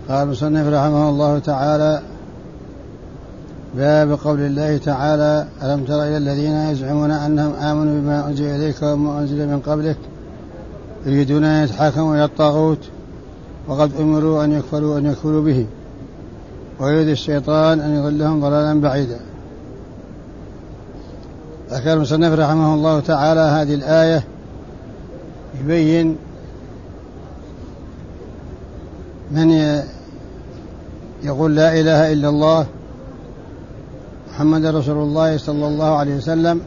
قال المصنف رحمه الله تعالى: باب قول الله تعالى: ألم تر إلى الذين يزعمون أنهم آمنوا بما أنزل إليك وما أنزل من قبلك يريدون أن يتحاكموا إلى الطاغوت وقد أمروا أن يكفروا به ويريد الشيطان أن يضلهم ضلالا بعيدا. ذكر المصنف رحمه الله تعالى هذه الآية يبين من يقول لا إله إلا الله محمد رسول الله صلى الله عليه وسلم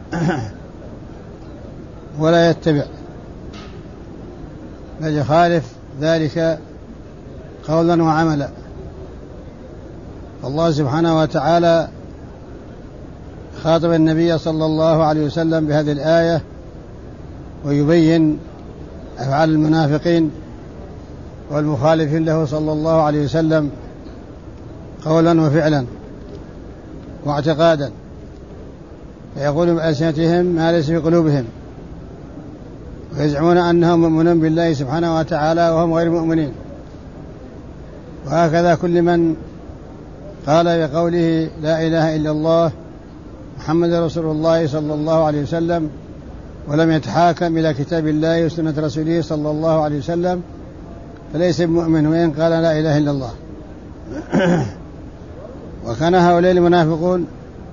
ولا يتبع بل يخالف ذلك قولا وعملا. الله سبحانه وتعالى خاطب النبي صلى الله عليه وسلم بهذه الآية ويبين أفعال المنافقين والمخالفين له صلى الله عليه وسلم قولا وفعلا واعتقادا، فيقول بألسنتهم ما ليس في قلوبهم ويزعمون أنهم مؤمنون بالله سبحانه وتعالى وهم غير مؤمنين. وهكذا كل من قال بقوله لا إله إلا الله محمد رسول الله صلى الله عليه وسلم ولم يتحاكم إلى كتاب الله وسنة رسوله صلى الله عليه وسلم فليس بمؤمن وإن قال لا إله إلا الله. وكان هؤلاء المنافقون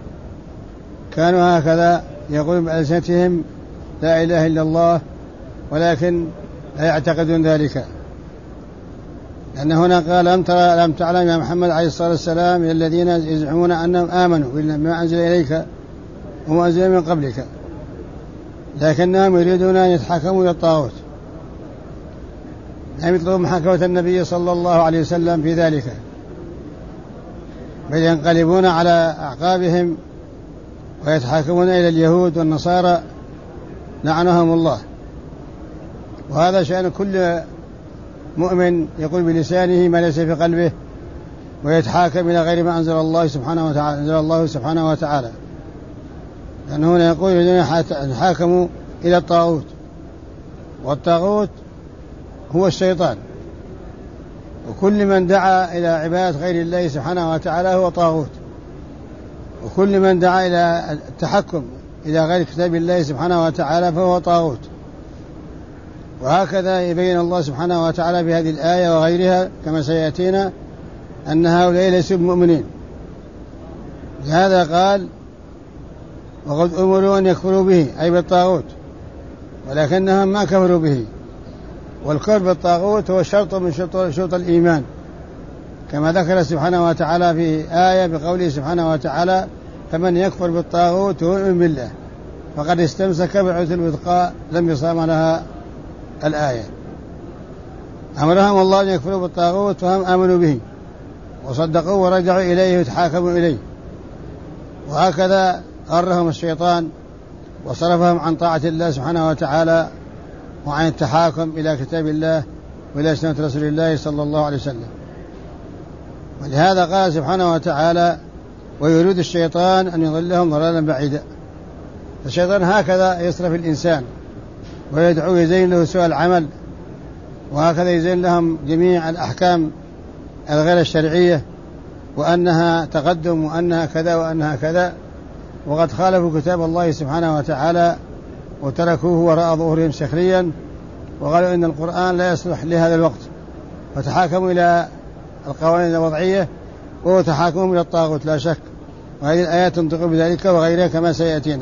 كانوا هكذا يقولون بألسنتهم لا إله إلا الله ولكن لا يعتقدون ذلك، لأن هنا قال ألم تعلم يا محمد عليه الصلاة والسلام الذين يزعمون أنهم آمنوا بما أنزل إليك وما أنزل من قبلك لكنهم يريدون أن يتحاكموا إلى الطاغوت، لم يطلبوا محاكمة النبي صلى الله عليه وسلم في ذلك بل ينقلبون على أعقابهم ويتحاكمون إلى اليهود والنصارى لعنهم الله. وهذا شأن كل مؤمن يقول بلسانه ما ليس في قلبه ويتحاكم إلى غير ما أنزل الله سبحانه وتعالى لأنه هنا يقول يتحاكموا إلى الطاغوت، والطاغوت هو الشيطان، وكل من دعا إلى عبادة غير الله سبحانه وتعالى هو طاغوت، وكل من دعا إلى التحكم إلى غير كتاب الله سبحانه وتعالى فهو طاغوت. وهكذا يبين الله سبحانه وتعالى بهذه الآية وغيرها كما سيأتينا أن هؤلاء ليسوا مؤمنين. لهذا قال وقد أمروا أن يكفروا به أي بالطاغوت ولكنهم ما كفروا به، والكفر بالطاغوت هو شرط من شروط الإيمان كما ذكر سبحانه وتعالى في آية بقوله سبحانه وتعالى فمن يكفر بالطاغوت ويؤمن بالله فقد استمسك بالعروة الوثقى لم يصام لها الآية. أمرهم الله أن يكفروا بالطاغوت فهم آمنوا به وصدقوا ورجعوا إليه وتحاكموا إليه، وهكذا غرهم الشيطان وصرفهم عن طاعة الله سبحانه وتعالى وعن التحاكم إلى كتاب الله وإلى سنة رسول الله صلى الله عليه وسلم. ولهذا قال سبحانه وتعالى ويريد الشيطان أن يضلهم ضلالا بعيدا. الشيطان هكذا يصرف الإنسان ويدعو يزين له سوء العمل، وهكذا يزين لهم جميع الأحكام الغير الشرعية وأنها تقدم وأنها كذا وأنها كذا، وقد خالفوا كتاب الله سبحانه وتعالى وتركوه وراء ظهورهم سخريا وقالوا إن القرآن لا يصلح لهذا الوقت، فتحاكموا إلى القوانين الوضعية وتحاكموا إلى الطاغوت لا شك، وهذه الآيات تنطق بذلك وغيرها كما سيأتينا.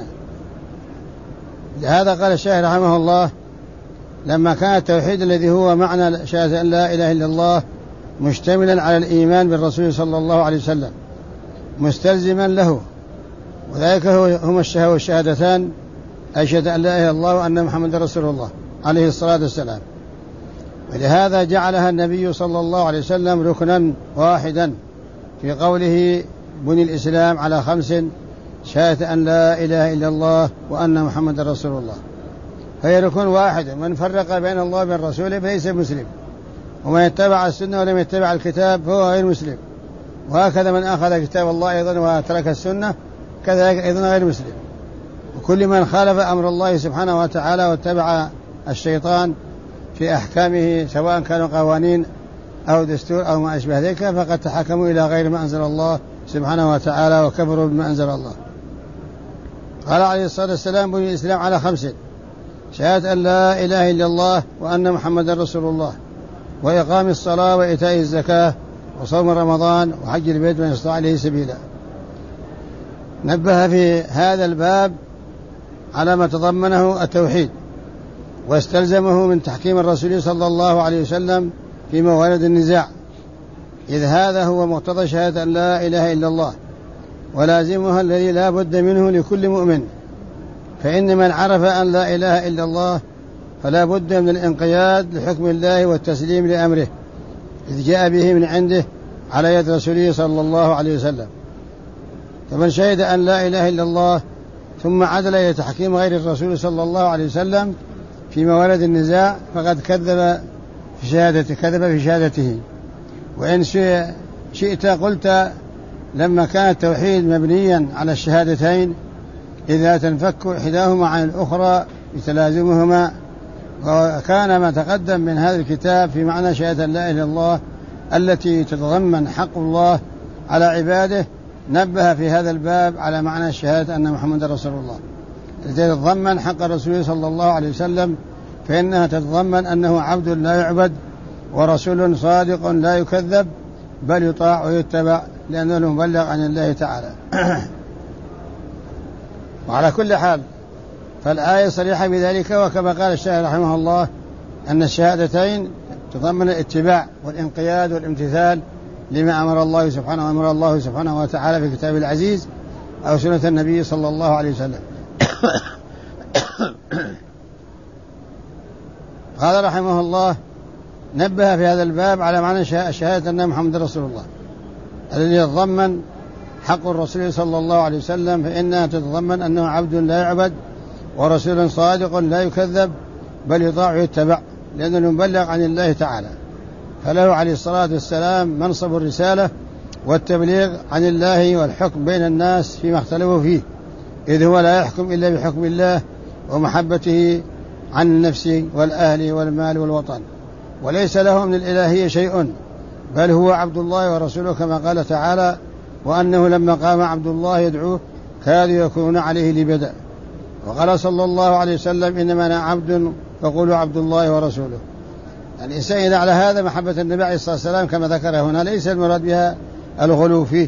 لهذا قال الشيخ رحمه الله لما كان التوحيد الذي هو معنى شهادة أن لا إله إلا الله مشتملا على الإيمان بالرسول صلى الله عليه وسلم مستلزما له، وذلك هما الشهادتان أشهد أن لا إله إلا الله وأن محمد رسول الله عليه الصلاة والسلام. ولهذا جعلها النبي صلى الله عليه وسلم ركنا واحدا في قوله بني الإسلام على 5 شهادة أن لا إله إلا الله وأن محمد رسول الله، فهي ركن واحد، من فرق بين الله وبين رسوله فليس مسلم، ومن يتبع السنة ولم يتبع الكتاب فهو غير مسلم، وهكذا من أخذ كتاب الله أيضا وترك السنة كذلك أيضا غير مسلم. وكل من خالف أمر الله سبحانه وتعالى واتبع الشيطان في أحكامه سواء كانوا قوانين أو دستور أو ما أشبه ذلك، فقد تحكموا إلى غير ما أنزل الله سبحانه وتعالى وكفروا بما أنزل الله. قال عليه الصلاة والسلام: بني الإسلام على 5: شهادة أن لا إله إلا الله وأن محمد رسول الله، وإقام الصلاة وإيتاء الزكاة وصوم رمضان وحج البيت من استطاع إليه سبيلا. نبه في هذا الباب على ما تضمنه التوحيد، واستلزمه من تحكيم الرسول صلى الله عليه وسلم في موارد النزاع، إذ هذا هو مقتضى شهادة أن لا إله إلا الله، ولازمها الذي لا بد منه لكل مؤمن. فإن من عرف أن لا إله إلا الله فلا بد من الانقياد لحكم الله والتسليم لأمره، إذ جاء به من عنده على يد رسوله صلى الله عليه وسلم. فمن شهد أن لا إله إلا الله ثم عدل إلى تحكيم غير الرسول صلى الله عليه وسلم في موارد النزاع فقد كذب في شهادته. وإن شئت قلت لما كان التوحيد مبنيا على الشهادتين إذا تنفك إحداهما عن الأخرى بتلازمهما. وكان ما تقدم من هذا الكتاب في معنى شهادة لا إله إلا الله التي تتضمن حق الله على عباده، نبه في هذا الباب على معنى الشهادة أن محمد رسول الله التي تتضمن حق الرسول صلى الله عليه وسلم، فإنها تتضمن أنه عبد لا يعبد ورسول صادق لا يكذب بل يطاع ويتبع لأنه مبلغ عن الله تعالى. وعلى كل حال فالآية صريحة بذلك، وكما قال الشاعر رحمه الله أن الشهادتين تضمن الاتباع والانقياد والامتثال لما أمر الله سبحانه وتعالى في كتابه العزيز أو سنة النبي صلى الله عليه وسلم. قال رحمه الله: نبه في هذا الباب على معنى شهادة أن محمد رسول الله الذي يتضمن حق الرسول صلى الله عليه وسلم، فإنها تتضمن أنه عبد لا يعبد ورسول صادق لا يكذب بل يطاع ويتبع لأنه مبلغ عن الله تعالى، فله عليه الصلاة والسلام منصب الرسالة والتبليغ عن الله والحكم بين الناس فيما اختلفوا فيه، إذ هو لا يحكم إلا بحكم الله ومحبته عن النفس والأهل والمال والوطن، وليس له من الإلهية شيء، بل هو عبد الله ورسوله، كما قال تعالى: وأنه لما قام عبد الله يدعوه كادوا يكونون عليه لبدا. وقال صلى الله عليه وسلم: إنما أنا عبد فقولوا عبد الله ورسوله. الإنسان إذا على هذا محبة النبي عليه الصلاة والسلام كما ذكر هنا ليس المراد بها الغلو فيه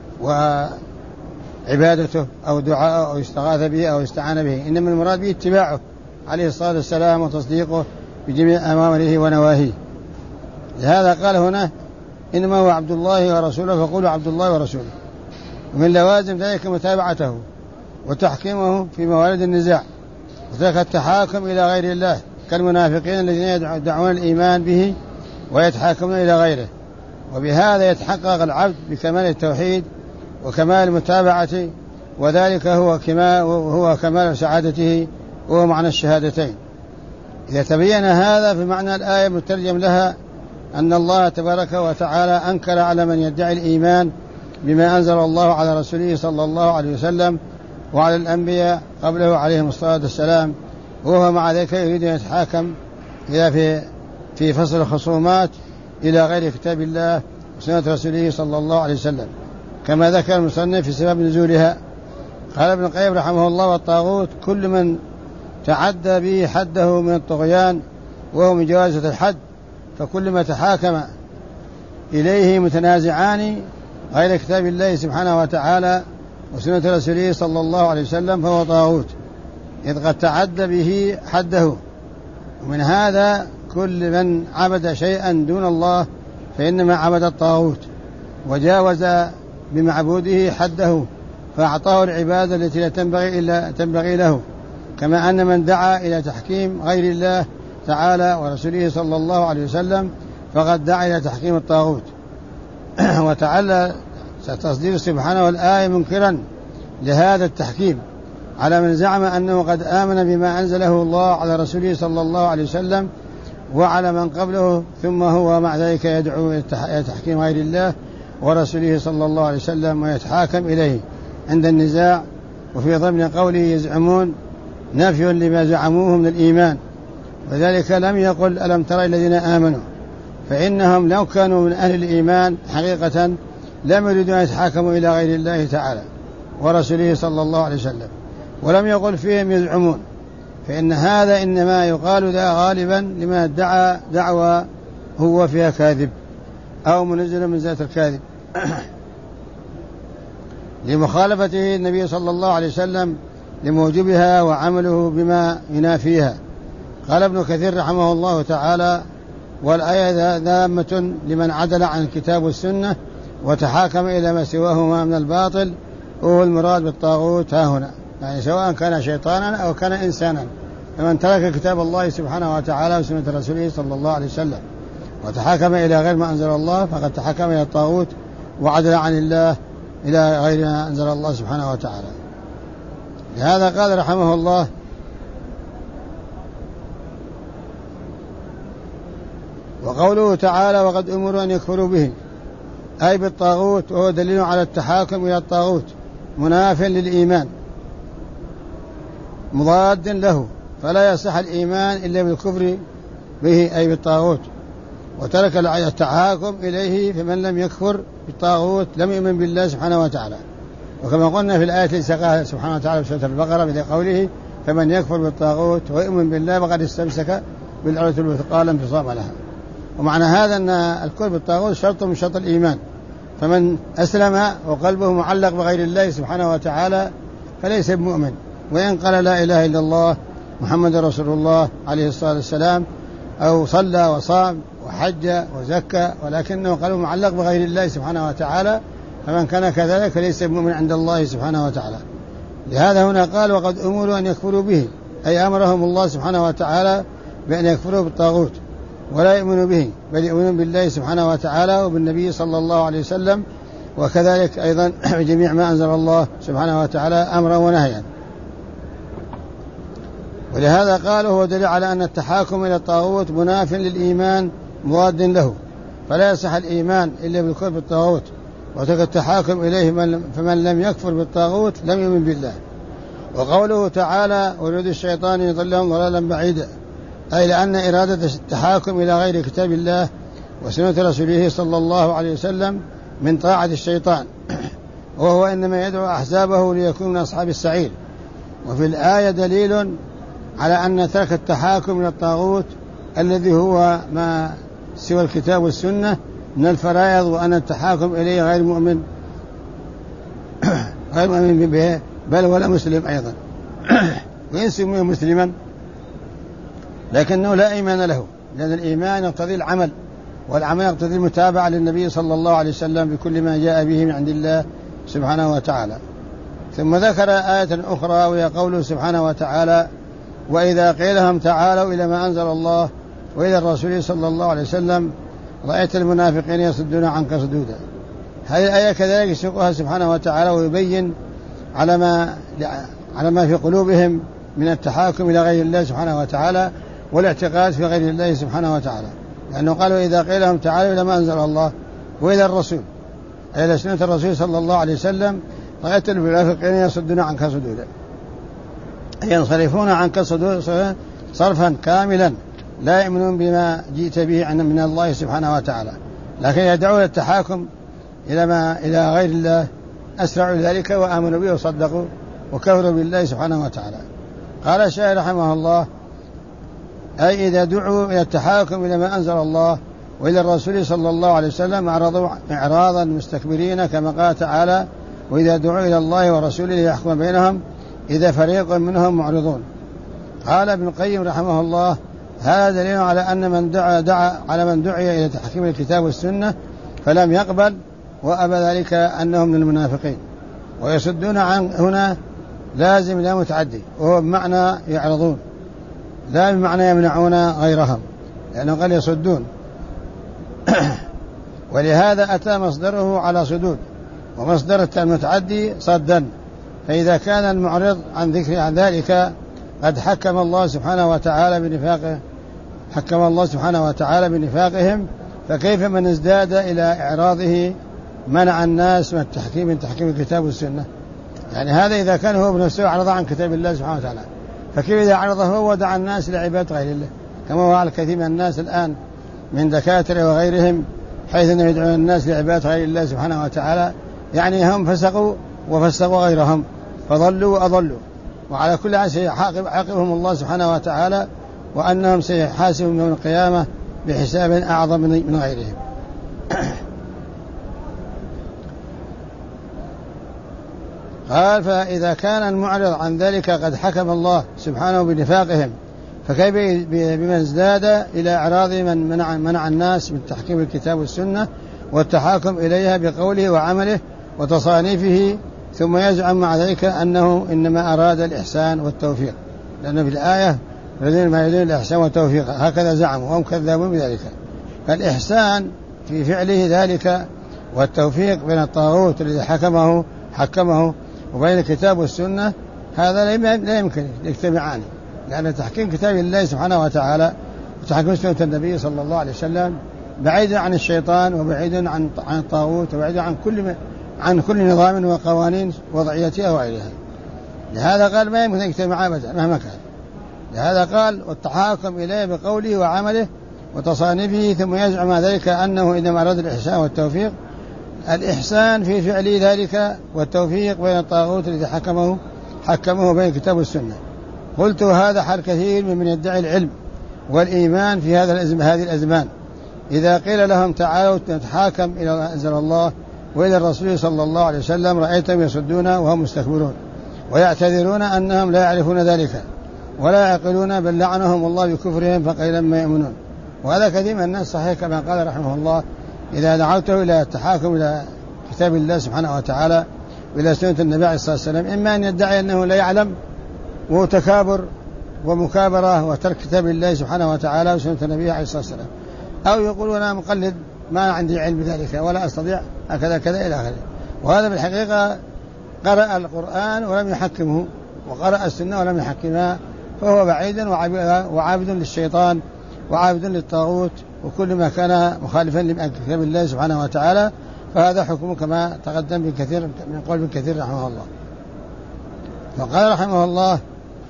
وعبادته أو دعاءه أو استغاث به أو استعان به، إنما المراد به اتباعه عليه الصلاة والسلام وتصديقه بجميع أوامره ونواهيه. لهذا قال هنا: إنما هو عبد الله ورسوله فقولوا عبد الله ورسوله. ومن لوازم ذلك متابعته وتحكيمه في موارد النزاع، وذلك التحاكم إلى غير الله كالمنافقين الذين يدعون الإيمان به ويتحاكمون إلى غيره. وبهذا يتحقق العبد بكمال التوحيد وكمال المتابعة، وذلك هو كمال سعادته وهو معنى الشهادتين. إذا تبين هذا في معنى الآية المترجم لها أن الله تبارك وتعالى أنكر على من يدعي الإيمان بما أنزل الله على رسوله صلى الله عليه وسلم وعلى الأنبياء قبله عليهم الصلاة والسلام، وهو مع ذلك يريد أن يتحاكم في فصل الخصومات إلى غير كتاب الله وسنة رسوله صلى الله عليه وسلم، كما ذكر المصنف في سبب نزولها. قال ابن القيم رحمه الله: والطاغوت كل من تعدى به حده من الطغيان وهو مجاوزة الحد، فكل ما تحاكم إليه متنازعان غير كتاب الله سبحانه وتعالى وسنة رسوله صلى الله عليه وسلم فهو طاغوت، إذ قد تعدى به حده. ومن هذا كل من عبد شيئا دون الله فإنما عبد الطاغوت وجاوز بمعبوده حده فأعطاه العبادة التي لا تنبغي له، كما أن من دعا إلى تحكيم غير الله تعالى ورسوله صلى الله عليه وسلم فقد دعا إلى تحكيم الطاغوت. وتعالى تصدير سبحانه الآية منكرا لهذا التحكيم على من زعم أنه قد آمن بما أنزله الله على رسوله صلى الله عليه وسلم وعلى من قبله، ثم هو مع ذلك يدعو إلى تحكيم غير الله ورسوله صلى الله عليه وسلم ويتحاكم إليه عند النزاع. وفي ضمن قوله يزعمون نفي لما زعموه من الإيمان، وذلك لم يقل ألم ترى الذين آمنوا، فإنهم لو كانوا من أهل الإيمان حقيقة لم يريدوا أن يتحاكموا إلى غير الله تعالى ورسوله صلى الله عليه وسلم، ولم يقل فيهم يزعمون، فإن هذا إنما يقال ذا غالبا لما ادعى دعوى هو فيها كاذب أو منزل من ذات الكاذب لمخالفته النبي صلى الله عليه وسلم لموجبها وعمله بما ينافيها. قال ابن كثير رحمه الله تعالى: والآية ذامة لمن عدل عن الكتاب والسنة وتحاكم إلى ما سواهما من الباطل، وهو المراد بالطاغوت ها هنا، يعني سواء كان شيطانا أو كان إنسانا، فمن ترك كتاب الله سبحانه وتعالى وسنة رسوله صلى الله عليه وسلم وتحاكم إلى غير ما أنزل الله فقد تحاكم إلى الطاغوت وعدل عن الله إلى غير ما أنزل الله سبحانه وتعالى. لهذا قال رحمه الله: وقوله تعالى: وقد أمروا أن يكفروا به، أي بالطاغوت، وهو دليل على التحاكم إلى الطاغوت مناف للإيمان مضاد له، فلا يصح الإيمان إلا بالكفر به أي بالطاغوت، وترك التحاكم إليه، فمن لم يكفر بالطاغوت لم يؤمن بالله سبحانه وتعالى. وكما قلنا في الآية التي ساقها سبحانه وتعالى في سورة البقرة بقوله: فمن يكفر بالطاغوت ويؤمن بالله فقد استمسك بالعروة الوثقى لا انفصام لها. ومعنى هذا أن الكفر بالطاغوت شرط من شرط الإيمان، فمن أسلم وقلبه معلق بغير الله سبحانه وتعالى فليس بمؤمن، وإن قال لا إله إلا الله محمد رسول الله عليه الصلاة والسلام، أو صلى وصام وحج وزكى، ولكنه قلبه معلق بغير الله سبحانه وتعالى، فمن كان كذلك فليس بمؤمن عند الله سبحانه وتعالى. لهذا هنا قال: وقد أمروا أن يكفروا به، أي أمرهم الله سبحانه وتعالى بأن يكفروا بالطاغوت ولا يؤمنوا به، بل يؤمنوا بالله سبحانه وتعالى وبالنبي صلى الله عليه وسلم، وكذلك أيضا بجميع ما أنزل الله سبحانه وتعالى أمرا ونهيا. ولهذا قال: هو دليل على أن التحاكم إلى الطاغوت مناف للإيمان مضاد له، فلا يصح الإيمان إلا بالكفر بالطاغوت وترك التحاكم إليه، فمن لم يكفر بالطاغوت لم يؤمن بالله. وقوله تعالى: ويريد الشيطان أن يضلهم ضلالا بعيدا، أي لأن إرادة التحاكم إلى غير كتاب الله وسنة رسوله صلى الله عليه وسلم من طاعة الشيطان، وهو إنما يدعو أحزابه ليكون من أصحاب السعير. وفي الآية دليل على أن ترك التحاكم إلى الطاغوت الذي هو ما سوى الكتاب والسنة من الفرائض، وأن التحاكم إليه غير مؤمن به بل ولا مسلم أيضا وإن سمي مسلما لكنه لا إيمان له، لأن الإيمان يقتضي العمل، والعمل يقتضي المتابعة للنبي صلى الله عليه وسلم بكل ما جاء به من عند الله سبحانه وتعالى. ثم ذكر آية أخرى وهي قوله سبحانه وتعالى: وإذا قيل لهم تعالوا إلى ما أنزل الله وإلى الرسول صلى الله عليه وسلم رأيت المنافقين يصدون عنك صدودا. هذه الآية كذلك يسوقها سبحانه وتعالى ويبين على ما في قلوبهم من التحاكم إلى غير الله سبحانه وتعالى والاعتقاد في غير الله سبحانه وتعالى، لأنه قالوا: إذا قيل لهم تعالوا إلى ما أنزل الله وإلى الرسول أي إلى سنة الرسول صلى الله عليه وسلم رأيت المنافقين يصدون عنك صدودا، أي ينصرفون عنك صرفا كاملا لا يؤمنون بما جئت به من الله سبحانه وتعالى، لكن يدعون التحاكم إلى غير الله، أسرعوا ذلك وآمنوا به وصدقوا وكفروا بالله سبحانه وتعالى. قال الشاعر رحمه الله: أي إذا دعوا إلى التحاكم إلى ما أنزل الله وإلى الرسول صلى الله عليه وسلم أعرضوا إعراضا مستكبرين، كما قال تعالى: وإذا دعوا إلى الله ورسوله يحكم بينهم إذا فريق منهم معرضون. قال ابن القيم رحمه الله: هذا دليل على أن من دعي إلى تحكيم الكتاب والسنة فلم يقبل وأبى ذلك أنه من المنافقين. ويصدون عن هنا لازم لا متعدي، وهو بمعنى يعرضون لا بمعنى يمنعون غيرهم، لأنه قال يصدون ولهذا أتى مصدره على صدود، ومصدر المتعدي صدا. فإذا كان المعرض عن ذكر عن ذلك قد حكم الله سبحانه وتعالى بنفاقهم، فكيف من ازداد إلى إعراضه منع الناس من تحكيم الكتاب والسنة؟ يعني هذا إذا كان هو بنفسه أعرض عن كتاب الله سبحانه وتعالى، فكيف إذا أعرضه هو ودعا الناس لعبادة غير الله، كما هو على كثير من الناس الآن من دكاترة وغيرهم، حيث أنهم يدعون الناس لعبادة غير الله سبحانه وتعالى، يعني هم فسقوا وفسقوا غيرهم فضلوا وأضلوا. وعلى كل حال سيعاقبهم الله سبحانه وتعالى، وأنهم سيحاسبهم يوم القيامة بحساب أعظم من غيرهم. قال: فإذا كان المعرض عن ذلك قد حكم الله سبحانه بنفاقهم، فكيف بمن ازداد إلى إعراض من منع الناس من تحكيم الكتاب والسنة والتحاكم إليها بقوله وعمله وتصانيفه، ثم يزعم مع ذلك أنه إنما أراد الإحسان والتوفيق، لأنه في الآية الذين ما يريدون الإحسان والتوفيق، هكذا زعموا وهم كذابون بذلك. فالإحسان في فعله ذلك، والتوفيق بين الطاغوت الذي حكمه وبين الكتاب والسنة، هذا لا يمكن يجتمعان، لأن تحكيم كتاب الله سبحانه وتعالى وتحكيم سنة النبي صلى الله عليه وسلم بعيد عن الشيطان وبعيد عن الطاغوت وبعيد عن كل نظام وقوانين وضعيتها وغيرها. لهذا قال ما يمكن يجتمع أبدا مهما كان. لهذا قال: والتحاكم إليه بقوله وعمله وتصانيفه، ثم يزعم ذلك أنه إنما أراد الإحسان والتوفيق. الإحسان في فعل ذلك، والتوفيق بين الطاغوت الذي حكمه بين الكتاب والسنة. قلت: هذا حال كثير ممن يدعي العلم والإيمان في هذه الأزمان، إذا قيل لهم تعالوا نتحاكم إلى ما أنزل الله وإلى الرسول صلى الله عليه وسلم، رأيتهم يصدون وهم مستكبرون ويعتذرون أنهم لا يعرفون ذلك ولا يعقلون، بل لعنهم الله بكفرهم فقليلا ما يؤمنون. وهذا كثير من الناس صحيح كما قال رحمه الله: إذا دعوته إلى التحاكم إلى كتاب الله سبحانه وتعالى وإلى سنة النبي عليه الصلاة والسلام، إما أن يدعي أنه لا يعلم وهو تكابر ومكابرة وترك كتاب الله سبحانه وتعالى وسنة النبي عليه الصلاة والسلام، أو يقول أنا مقلد ما عندي علم بذلك ولا أستطيع هكذا كذا إلى آخره. وهذا بالحقيقة قرأ القرآن ولم يحكمه، وقرأ السنة ولم يحكمها، فهو بعيد وعابد للشيطان وعابد للطاغوت وكل ما كان مخالفا لكتاب الله سبحانه وتعالى، فهذا حكمه كما تقدم من قول ابن كثير رحمه الله. فقال رحمه الله: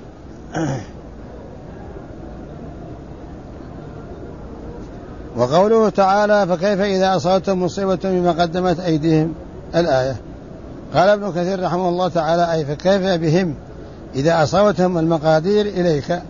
وقوله تعالى: فكيف إذا أصابتهم مصيبة بما قدمت أيديهم، الآية. قال ابن كثير رحمه الله تعالى: أي فكيف بهم إذا أصابتهم المقادير إليك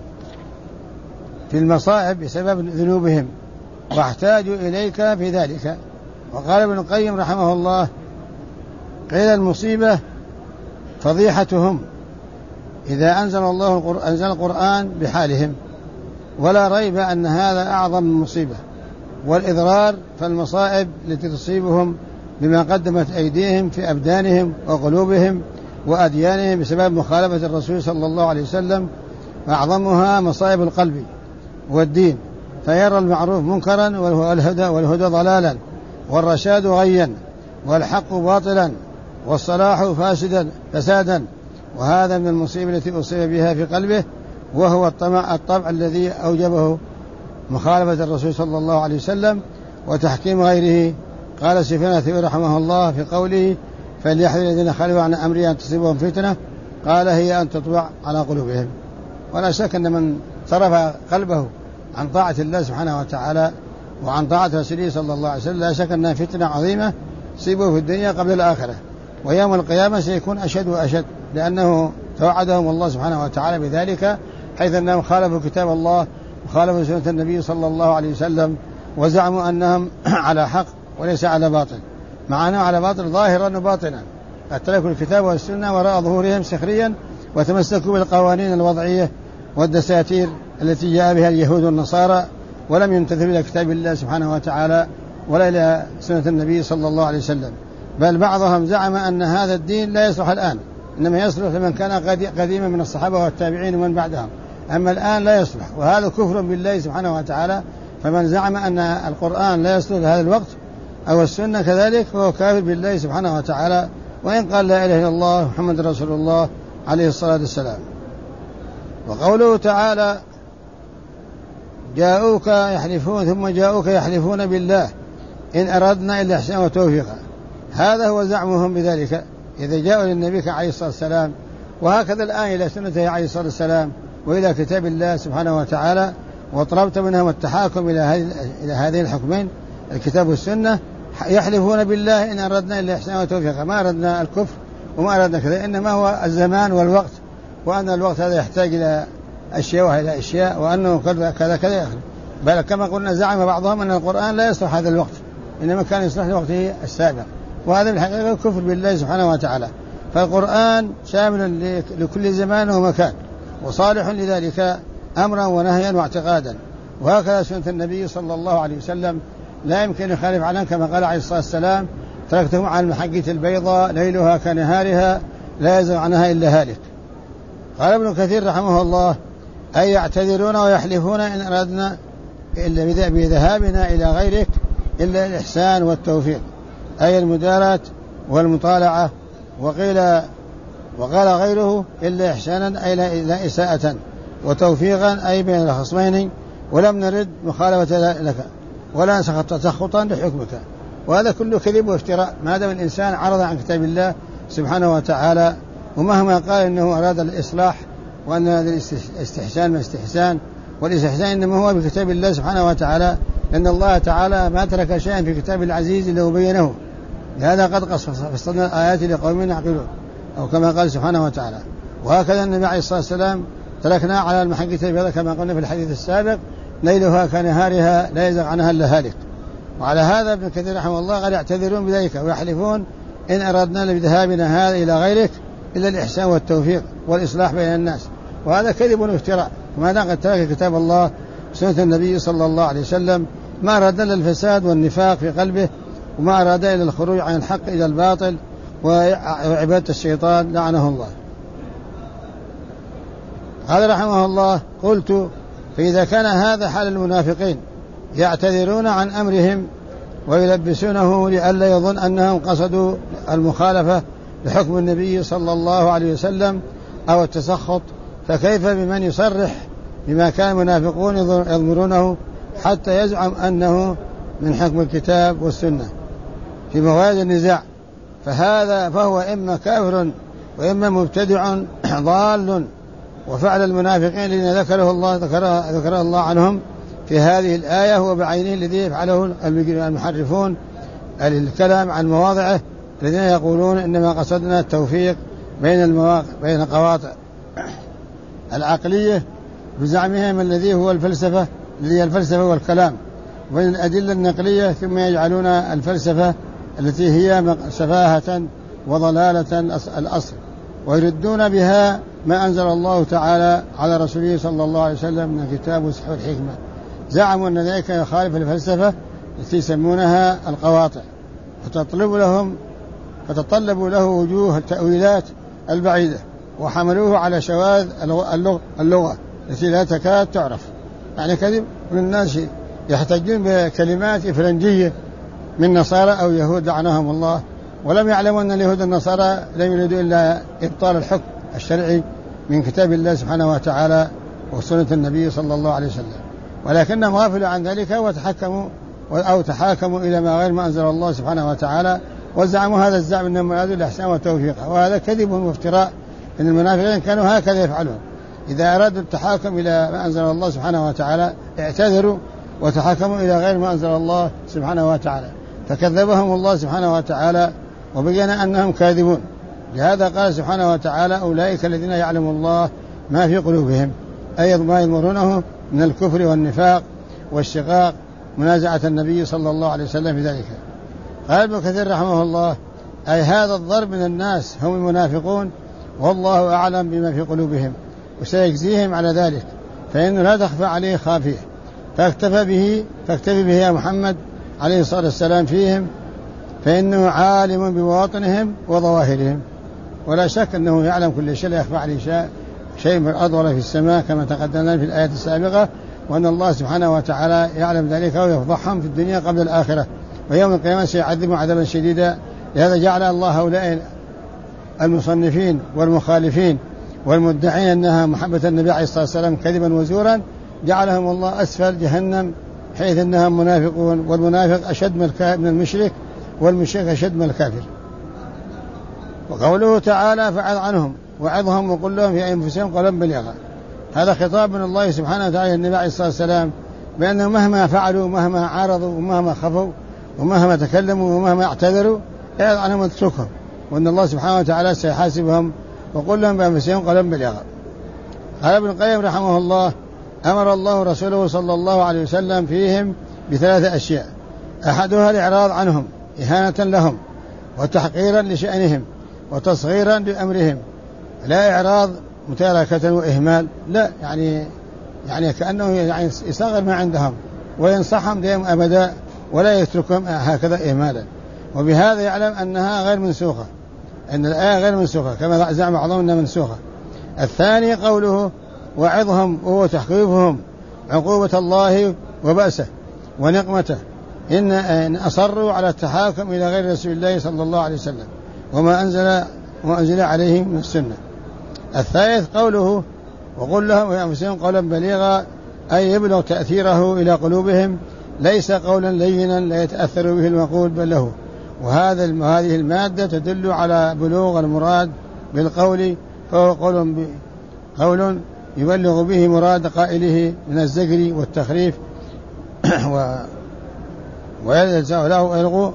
في المصائب بسبب ذنوبهم واحتاجوا إليك في ذلك. وقال ابن القيم رحمه الله: قيل المصيبة فضيحتهم إذا أنزل القرآن بحالهم، ولا ريب أن هذا أعظم من مصيبة. والإضرار فالمصائب التي تصيبهم بما قدمت أيديهم في أبدانهم وقلوبهم وأديانهم بسبب مخالفة الرسول صلى الله عليه وسلم، أعظمها مصائب القلب والدين، فيرى المعروف منكرا والهدى ضلالا والرشاد غيا والحق باطلا والصلاح فسادا. وهذا من المصيبة التي أصيب بها في قلبه، وهو الطبع الذي أوجبه مخالفة الرسول صلى الله عليه وسلم وتحكيم غيره. قال سفيان الثوري رحمه الله في قوله: فليحذر الذين خالفوا عن أمره أن تصيبهم فتنة، قال: هي أن تطبع على قلوبهم. ولا شك أن من صرف قلبه عن طاعة الله سبحانه وتعالى وعن طاعة رسوله صلى الله عليه وسلم لا شك أنها فتنة عظيمة تصيبه في الدنيا قبل الآخرة، ويوم القيامة سيكون أشد وأشد، لأنه توعدهم الله سبحانه وتعالى بذلك، حيث أنهم خالفوا كتاب الله وخالفوا سنة النبي صلى الله عليه وسلم، وزعموا أنهم على حق وليس على باطل، مع أنهم على باطل ظاهرا وباطنا، قد تركوا الكتاب والسنة وراء ظهورهم سخريا، وتمسكوا بالقوانين الوضعية والدساتير التي جاء بها اليهود والنصارى، ولم يمتثلوا إلى كتاب الله سبحانه وتعالى ولا إلى سنة النبي صلى الله عليه وسلم. بل بعضهم زعم أن هذا الدين لا يصلح الآن، إنما يصلح لمن كان قديما من الصحابة والتابعين ومن بعدهم، أما الآن لا يصلح، وهذا كفر بالله سبحانه وتعالى. فمن زعم أن القرآن لا يصلح لهذا الوقت أو السنة كذلك فهو كافر بالله سبحانه وتعالى، وإن قال لا إله إلا الله محمد رسول الله عليه الصلاة والسلام. وقوله تعالى: جاءوك يحلفون ثم جاءوك يحلفون بالله إن أردنا إلا إحسانا وتوفيقا، هذا هو زعمهم بذلك إذا جاءوا للنبي عليه الصلاة والسلام، وهكذا الآن إلى سنته عليه الصلاة والسلام وإلى كتاب الله سبحانه وتعالى، وطلبت منهم التحاكم إلى هذين الحكمين الكتاب والسنة، يحلفون بالله إن أردنا إلا إحسانا وتوفيقا، ما أردنا الكفر وما أردنا كذا، إنما هو الزمان والوقت، وأن الوقت هذا يحتاج إلى أشياء وإلى أشياء، وأنه كذا كذا يخلف. بل كما قلنا زعم بعضهم أن القرآن لا يصلح هذا الوقت، إنما كان يصلح لوقته السابق، وهذا بالحقيقة الكفر بالله سبحانه وتعالى. فالقرآن شامل لكل زمان ومكان، وصالح لذلك أمرا ونهيا واعتقادا. وهكذا سنة النبي صلى الله عليه وسلم لا يمكن يخالف عنها، كما قال عليه الصلاة والسلام: تركتهم على المحجة البيضاء ليلها كنهارها لا يزغ عنها إلا هالك. قال ابن كثير رحمه الله: أي يعتذرون ويحلفون إن أردنا إلا بذهابنا إلى غيرك إلا الإحسان والتوفيق، أي المداراة والمطالعة. وقال غيره: إلا إحسانا أي لا إساءة، وتوفيقا أي بين الخصمين، ولم نرد مخالفة لك ولا تسخطا لحكمك. وهذا كله كذب وافتراء، ما دام الإنسان عرض عن كتاب الله سبحانه وتعالى، ومهما قال إنه أراد الإصلاح وأن هذا الاستحسان ما استحسان، والاستحسان إنما هو بكتاب الله سبحانه وتعالى، لأن الله تعالى ما ترك شيئا في كتاب العزيز إلا وبينه. لهذا قد فصلنا الآيات لقوم يعقلون، أو كما قال سبحانه وتعالى. وهكذا النبي عليه الصلاة والسلام تركنا على المحجة البيضاء كما قلنا في الحديث السابق: ليلها كنهارها لا يزغ عنها إلا هالك. وعلى هذا ابن كثير رحمه الله قال: يعتذرون بذلك ويحلفون إن أردنا بذهابنا هذا إلى غيرك إلا الإحسان والتوفيق والإصلاح بين الناس. وهذا كذب وافتراء، وما دام قد ترك كتاب الله سنة النبي صلى الله عليه وسلم ما أراد إلا الفساد والنفاق في قلبه، وما أراد إلا الخروج عن الحق إلى الباطل وعبادة الشيطان لعنه الله. قال رحمه الله: قلت: فإذا كان هذا حال المنافقين يعتذرون عن أمرهم ويلبسونه لئلا يظن أنهم قصدوا المخالفة لحكم النبي صلى الله عليه وسلم أو التسخط، فكيف بمن يصرح بما كان المنافقون يضمرونه حتى يزعم أنه من حكم الكتاب والسنة في مواد النزاع؟ فهو إما كافر وإما مبتدع ضال. وفعل المنافقين الذين ذكره الله عنهم في هذه الآية هو بعينه الذي يفعله المحرفون الكلام عن مواضعه، الذين يقولون إنما قصدنا التوفيق بين القواطع العقلية بزعمهم الذي هو الفلسفة، الذي هي الفلسفة والكلام، وبين الأدلة النقلية، ثم يجعلون الفلسفة التي هي سفاهة وضلالة الأصل، ويردون بها ما أنزل الله تعالى على رسوله صلى الله عليه وسلم من الكتاب والسحر الحكمة. زعموا أن ذلك يخالف الفلسفة التي يسمونها القواطع، فتطلبوا له وجوه التأويلات البعيدة، وحملوه على شواذ اللغة التي لا تكاد تعرف. يعني كذب من الناس يحتجون بكلمات إفرنجية من نصارى أو يهود لعنهم الله، ولم يعلموا أن اليهود النصارى لم يريدوا إلا إبطال الحكم الشرعي من كتاب الله سبحانه وتعالى وسنة النبي صلى الله عليه وسلم، ولكنهم غافلوا عن ذلك تحاكموا إلى ما غير ما أنزل الله سبحانه وتعالى، وزعموا هذا الزعم أنهم أرادوا الإحسان والتوفيق. وهذا كذب وافتراء، إن المنافقين كانوا هكذا يفعلون، إذا أرادوا التحاكم إلى ما أنزل الله سبحانه وتعالى اعتذروا وتحاكموا إلى غير ما أنزل الله سبحانه وتعالى، فكذبهم الله سبحانه وتعالى وبين أنهم كاذبون. لهذا قال سبحانه وتعالى: أولئك الذين يعلم الله ما في قلوبهم، أي ما يضمرونه من الكفر والنفاق والشقاق، منازعة النبي صلى الله عليه وسلم في ذلك. قال ابن كثير رحمه الله: أي هذا الضرب من الناس هم المنافقون، والله أعلم بما في قلوبهم وسيجزيهم على ذلك، فإنه لا تخفى عليه خافية، فاكتفي به يا محمد عليه الصلاة والسلام فيهم، فإنه عالم بمواطنهم وظواهرهم، ولا شك أنه يعلم كل شيء، لا يخفى عليه شيء من الأرض ولا في السماء، كما تقدمنا في الآيات السابقة، وأن الله سبحانه وتعالى يعلم ذلك ويفضحهم في الدنيا قبل الآخرة، ويوم القيامة سيعذبهم عذابا شديدا. لهذا جعل الله هؤلاء المصنفين والمخالفين والمدعين أنها محبة النبي عليه الصلاة والسلام كذبا وزورا، جعلهم الله أسفل جهنم، حيث أنهم منافقون، والمنافق أشد من المشرك، والمشرك أشد من الكافر. وقوله تعالى: فعظ عنهم وعظهم وقل لهم في أنفسهم قولا بليغا، هذا خطاب من الله سبحانه وتعالى للنبي عليه الصلاة والسلام بأنه مهما فعلوا ومهما عارضوا ومهما خفوا ومهما تكلموا ومهما اعتذروا اعرض عنهم واتركهم، وأن الله سبحانه وتعالى سيحاسبهم، وقل لهم بأنفسهم قولا بليغا. قال ابن القيم رحمه الله: أمر الله رسوله صلى الله عليه وسلم فيهم بثلاث أشياء: أحدها الإعراض عنهم إهانة لهم وتحقيرا لشأنهم وتصغيرا لأمرهم، لا إعراض متاركة وإهمال، لا، يعني كأنه يعني يصغر ما عندهم وينصحهم دائما أبدا ولا يتركهم هكذا إهمالا. وبهذا يعلم أنها غير منسوخة، أن الآية غير منسوخة كما زعم بعضهم أنها منسوخة. الثاني قوله: وعظهم وهو تخويفهم عقوبة الله وبأسه ونقمته إن أصروا على التحاكم إلى غير رسول الله صلى الله عليه وسلم وما أنزل عليهم من السنة. الثالث قوله: وقل لهم بأنفسهم قولا بليغا، أي يبلغ تأثيره إلى قلوبهم، ليس قولا لينا لا يتأثر به المقول بل له. وهذه المادة تدل على بلوغ المراد بالقول، فهو قول يبلغ به مراد قائله من الزجر والتخريف ويبلغ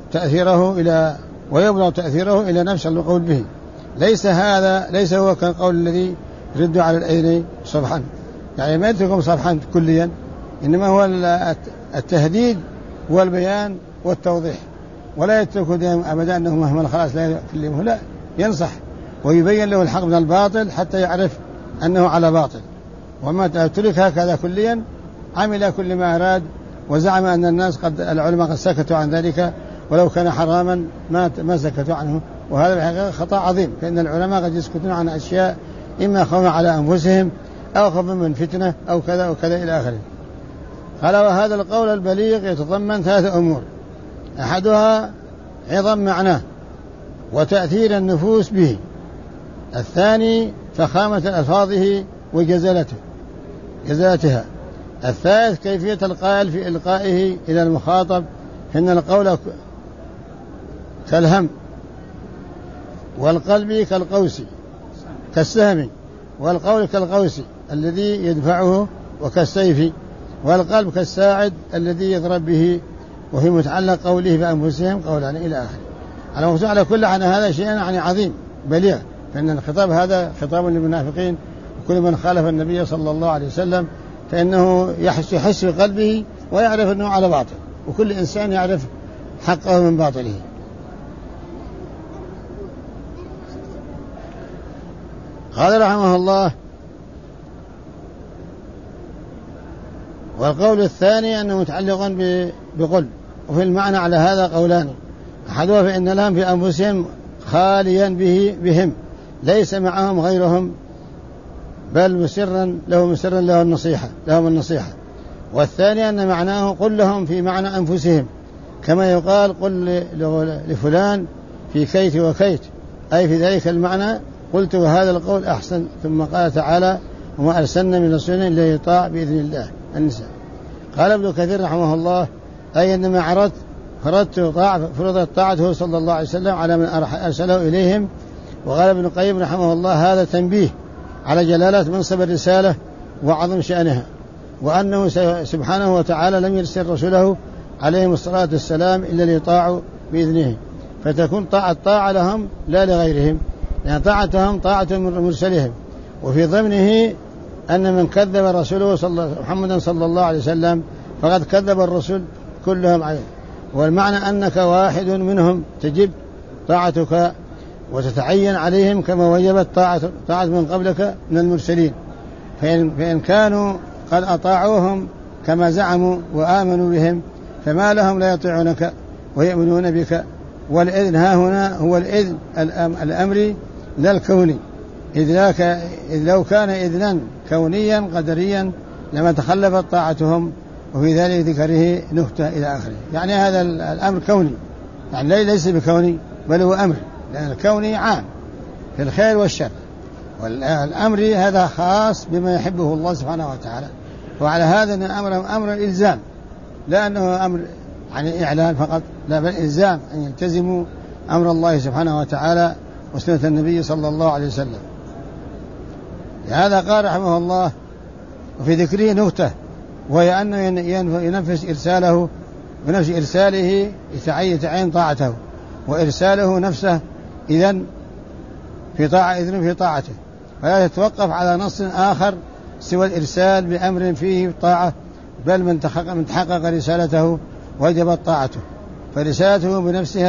تأثيره إلى نفس القول به. ليس هو كالقول الذي يرد على الأذن صبحا، يعني ما يتركهم صبحا كليا، إنما هو التهديد والبيان والتوضيح، ولا يترك دائما أبدا أنه مهما خلاص لا يكلمه، لا، ينصح ويبين له الحق من الباطل حتى يعرف أنه على باطل. وما ترك هكذا كليا عمل كل ما أراد، وزعم أن الناس العلماء قد سكتوا عن ذلك ولو كان حراما ما سكتوا عنه، وهذا الحقيقة خطأ عظيم، فإن العلماء قد يسكتون عن أشياء إما خوفا على أنفسهم أو خوفا من فتنة أو كذا وكذا إلى آخره. قال: وهذا القول البليغ يتضمن ثلاث أمور: أحدها عظم معناه وتأثير النفوس به، الثاني فخامة ألفاظه وجزالتها، الثالث كيفية القائل في إلقائه إلى المخاطب، إن القول كالهم، والقلب كالقوس كالسهم، والقول كالقوس الذي يدفعه وكالسيف، والقلب كالساعد الذي يضرب به، وفي متعلق قوله بأنفسهم قولان إلى آخره. على كل عن هذا شيء يعني عظيم بليغ، فإن الخطاب هذا خطاب للمنافقين وكل من خالف النبي صلى الله عليه وسلم، فإنه يحس بقلبه ويعرف أنه على باطل، وكل إنسان يعرف حقه من باطله. قال رحمه الله: والقول الثاني أنه متعلق بقل، وفي المعنى على هذا قولان: أحدها فإن لهم في أنفسهم خاليا بهم، ليس معهم غيرهم، بل مسرا له النصيحة. والثاني أن معناه قل لهم في معنى أنفسهم، كما يقال قل لفلان في كيت وكيت، أي في ذلك المعنى قلت وهذا القول أحسن. ثم قال تعالى: وما أرسلنا من رسول إلا يطاع بإذن الله. النساء. قال ابن كثير رحمه الله: أي إنما فرضت طاعته صلى الله عليه وسلم على من أرسله إليهم. وقال ابن القيم رحمه الله: هذا تنبيه على جلالة منصب الرسالة وعظم شأنها، وأنه سبحانه وتعالى لم يرسل رسوله عليهم الصلاة والسلام إلا ليطاعوا بإذنه، فتكون طاعة لهم لا لغيرهم، لأن طاعتهم طاعة من مرسلهم. وفي ضمنه أن من كذب رسوله محمدا صلى الله عليه وسلم فقد كذب الرسل كلهم عليه. والمعنى أنك واحد منهم تجب طاعتك وتتعين عليهم كما وجبت طاعة من قبلك من المرسلين. فإن كانوا قد أطاعوهم كما زعموا وآمنوا بهم، فما لهم لا يطيعونك ويؤمنون بك. والإذن ها هنا هو الإذن الأمري لا الكوني، إذ لو كان إذنا كونيا قدريا لما تخلفت طاعتهم، وفي ذلك ذكره نكتة إلى آخره. يعني هذا الأمر كوني، يعني ليس بكوني بل هو أمر، لأن الكوني عام في الخير والشر، والأمر هذا خاص بما يحبه الله سبحانه وتعالى. وعلى هذا أن أمر الإلزام، لا أنه أمر يعني إعلان فقط، لا، بل إلزام أن يلتزموا أمر الله سبحانه وتعالى وسنة النبي صلى الله عليه وسلم. لهذا قال رحمه الله: وفي ذكره نكتة، وهي أنه ينفذ إرساله بنفس إرساله يتعين طاعته، وإرساله نفسه إذن في طاعته، فلا يتوقف على نص آخر سوى الإرسال بأمر فيه طاعة، بل من تحقق رسالته وجبت طاعته. فرسالته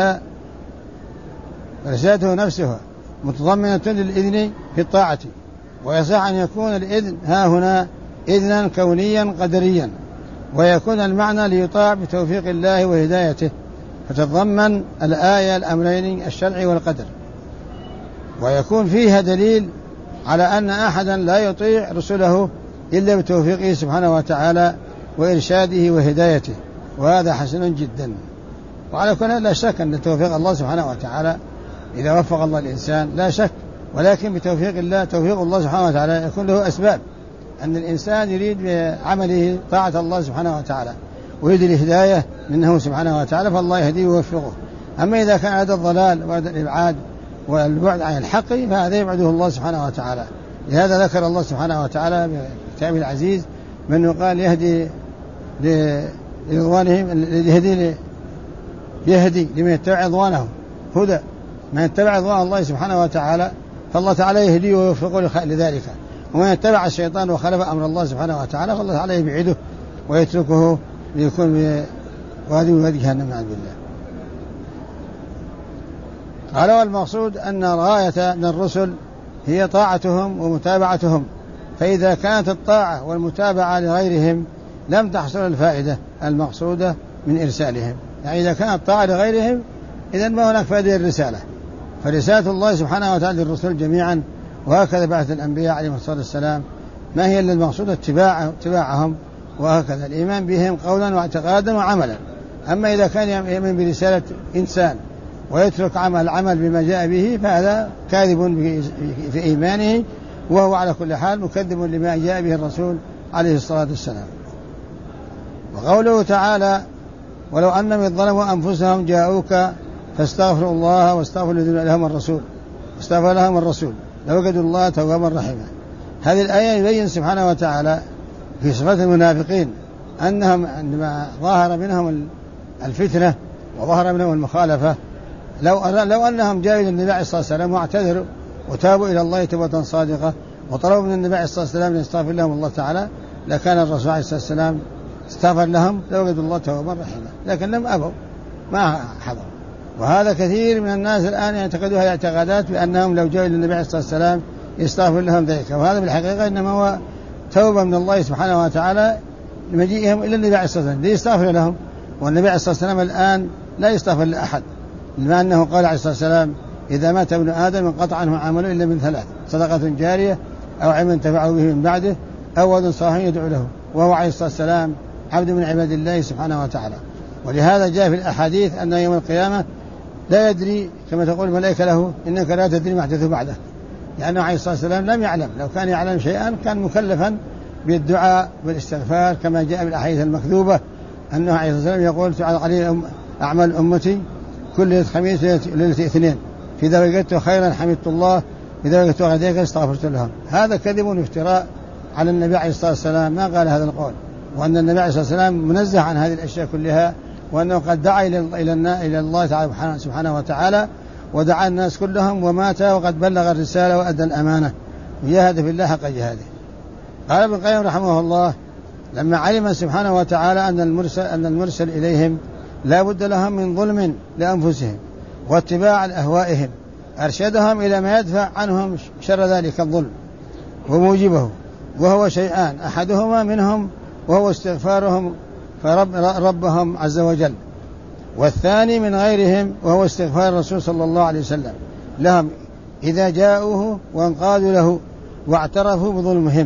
نفسها متضمنة للإذن في الطاعة، ويصح أن يكون الإذن ها هنا إذنا كونيا قدريا، ويكون المعنى ليطاع بتوفيق الله وهدايته، فتتضمن الآية الأمرين الشرعي والقدر، ويكون فيها دليل على أن أحدا لا يطيع رسله إلا بتوفيقه سبحانه وتعالى وإرشاده وهدايته، وهذا حسن جدا. وعلى كل لا شك أن توفيق الله سبحانه وتعالى إذا وفق الله الإنسان لا شك، ولكن بتوفيق الله توفيق الله سبحانه وتعالى يكون له أسباب، أن الإنسان يريد بعمله طاعة الله سبحانه وتعالى ويريد الهداية منه سبحانه وتعالى، فالله يهديه ويوفقه. أما إذا كان هذا الضلال وهذا الإبعاد والبعد عن الحق فهذا يبعده الله سبحانه وتعالى. لهذا ذكر الله سبحانه وتعالى بكتابه العزيز من قال يهدي لرضوانهم، يهدي لمن يتبع رضوانه هدى، من يتبع رضوان الله سبحانه وتعالى فالله تعالى يهديه ويوفقه لذلك، ومن يتبع الشيطان وخالف أمر الله سبحانه وتعالى فالله تعالى يبعده ويتركه ليكون وادي جهنم نعوذ بالله. قال والمقصود أن غاية من الرسل هي طاعتهم ومتابعتهم، فإذا كانت الطاعة والمتابعة لغيرهم لم تحصل الفائدة المقصودة من إرسالهم. يعني إذا كانت الطاعة لغيرهم إذن ما هناك فائدة الرسالة، فرسالة الله سبحانه وتعالى للرسل جميعا، وهكذا بعث الأنبياء عليهم الصلاة والسلام ما هي إلا المقصود اتباعهم، وهكذا الإيمان بهم قولا واعتقادا وعملا. أما إذا كان يؤمن برسالة إنسان ويترك العمل بما جاء به فهذا كاذب في إيمانه، وهو على كل حال مكذب لما جاء به الرسول عليه الصلاة والسلام. وقوله تعالى ولو أنهم ظلموا أنفسهم جاءوك فاستغفروا الله واستغفر لهم الرسول لوجدوا الله توابا رحيما. هذه الآية يبين سبحانه وتعالى في صفات المنافقين أنهم عندما ظهر منهم الفتنة وظهر منهم المخالفة لو أنهم جاءوا إلى النبي عليه الصلاة والسلام واعتذروا وتابوا إلى الله توبة صادقة وطلبوا من النبي عليه الصلاة والسلام أن يستغفر لهم الله تعالى لكان الرسول عليه الصلاة والسلام استغفر لهم لوجدوا الله توابا رحيما، لكن لم أبوا ما حضروا. وهذا كثير من الناس الآن يعتقدوا هذه الاعتقادات بأنهم لو جاءوا إلى النبي عليه الصلاة والسلام يستغفر لهم ذلك، وهذا بالحقيقة إنما هو توبة من الله سبحانه وتعالى لمجيئهم إلى النبي عليه الصلاة والسلام ليستغفر لهم. والنبي عليه الصلاة والسلام الآن لا يستغفر لأحد، لما أنه قال عليه الصلاة والسلام إذا مات ابن آدم انقطع عنه عمله إلا من ثلاث: صدقة جارية أو علم انتفعه به من بعده أو ولد صالح يدعو له، وهو عليه الصلاة والسلام عبد من عباد الله سبحانه وتعالى. ولهذا جاء في الأحاديث أن يوم القيامة لا يدري كما تقول الملائكة له إنك لا تدري ما أحدث بعده، لأنه عليه الصلاة والسلام لم يعلم، لو كان يعلم شيئا كان مكلفا بالدعاء والاستغفار كما جاء بالأحاديث المكذوبة أنه عليه الصلاة والسلام يقول تعالى عليه أعمال أمتي كل ليلة خميس ليلة اثنين، فإذا وجدت خيرا حمدت الله إذا وجدت غيرك استغفرت لهم. هذا كذب وافتراء على النبي عليه الصلاة والسلام، ما قال هذا القول، وأن النبي عليه الصلاة والسلام منزه عن هذه الأشياء كلها، وأنه قد دعا إلى الله تعالى سبحانه وتعالى ودعا الناس كلهم ومات وقد بلغ الرسالة وأدى الأمانة وجاهد في الله حق جهاده. قال ابن القيم رحمه الله لما علم سبحانه وتعالى أن المرسل إليهم لا بد لهم من ظلم لأنفسهم واتباع لأهوائهم أرشدهم إلى ما يدفع عنهم شر ذلك الظلم وموجبه، وهو شيئان: أحدهما منهم وهو استغفارهم ربهم عز وجل، والثاني من غيرهم وهو استغفار الرسول صلى الله عليه وسلم لهم إذا جاءوه وانقادوا له واعترفوا بظلمهم،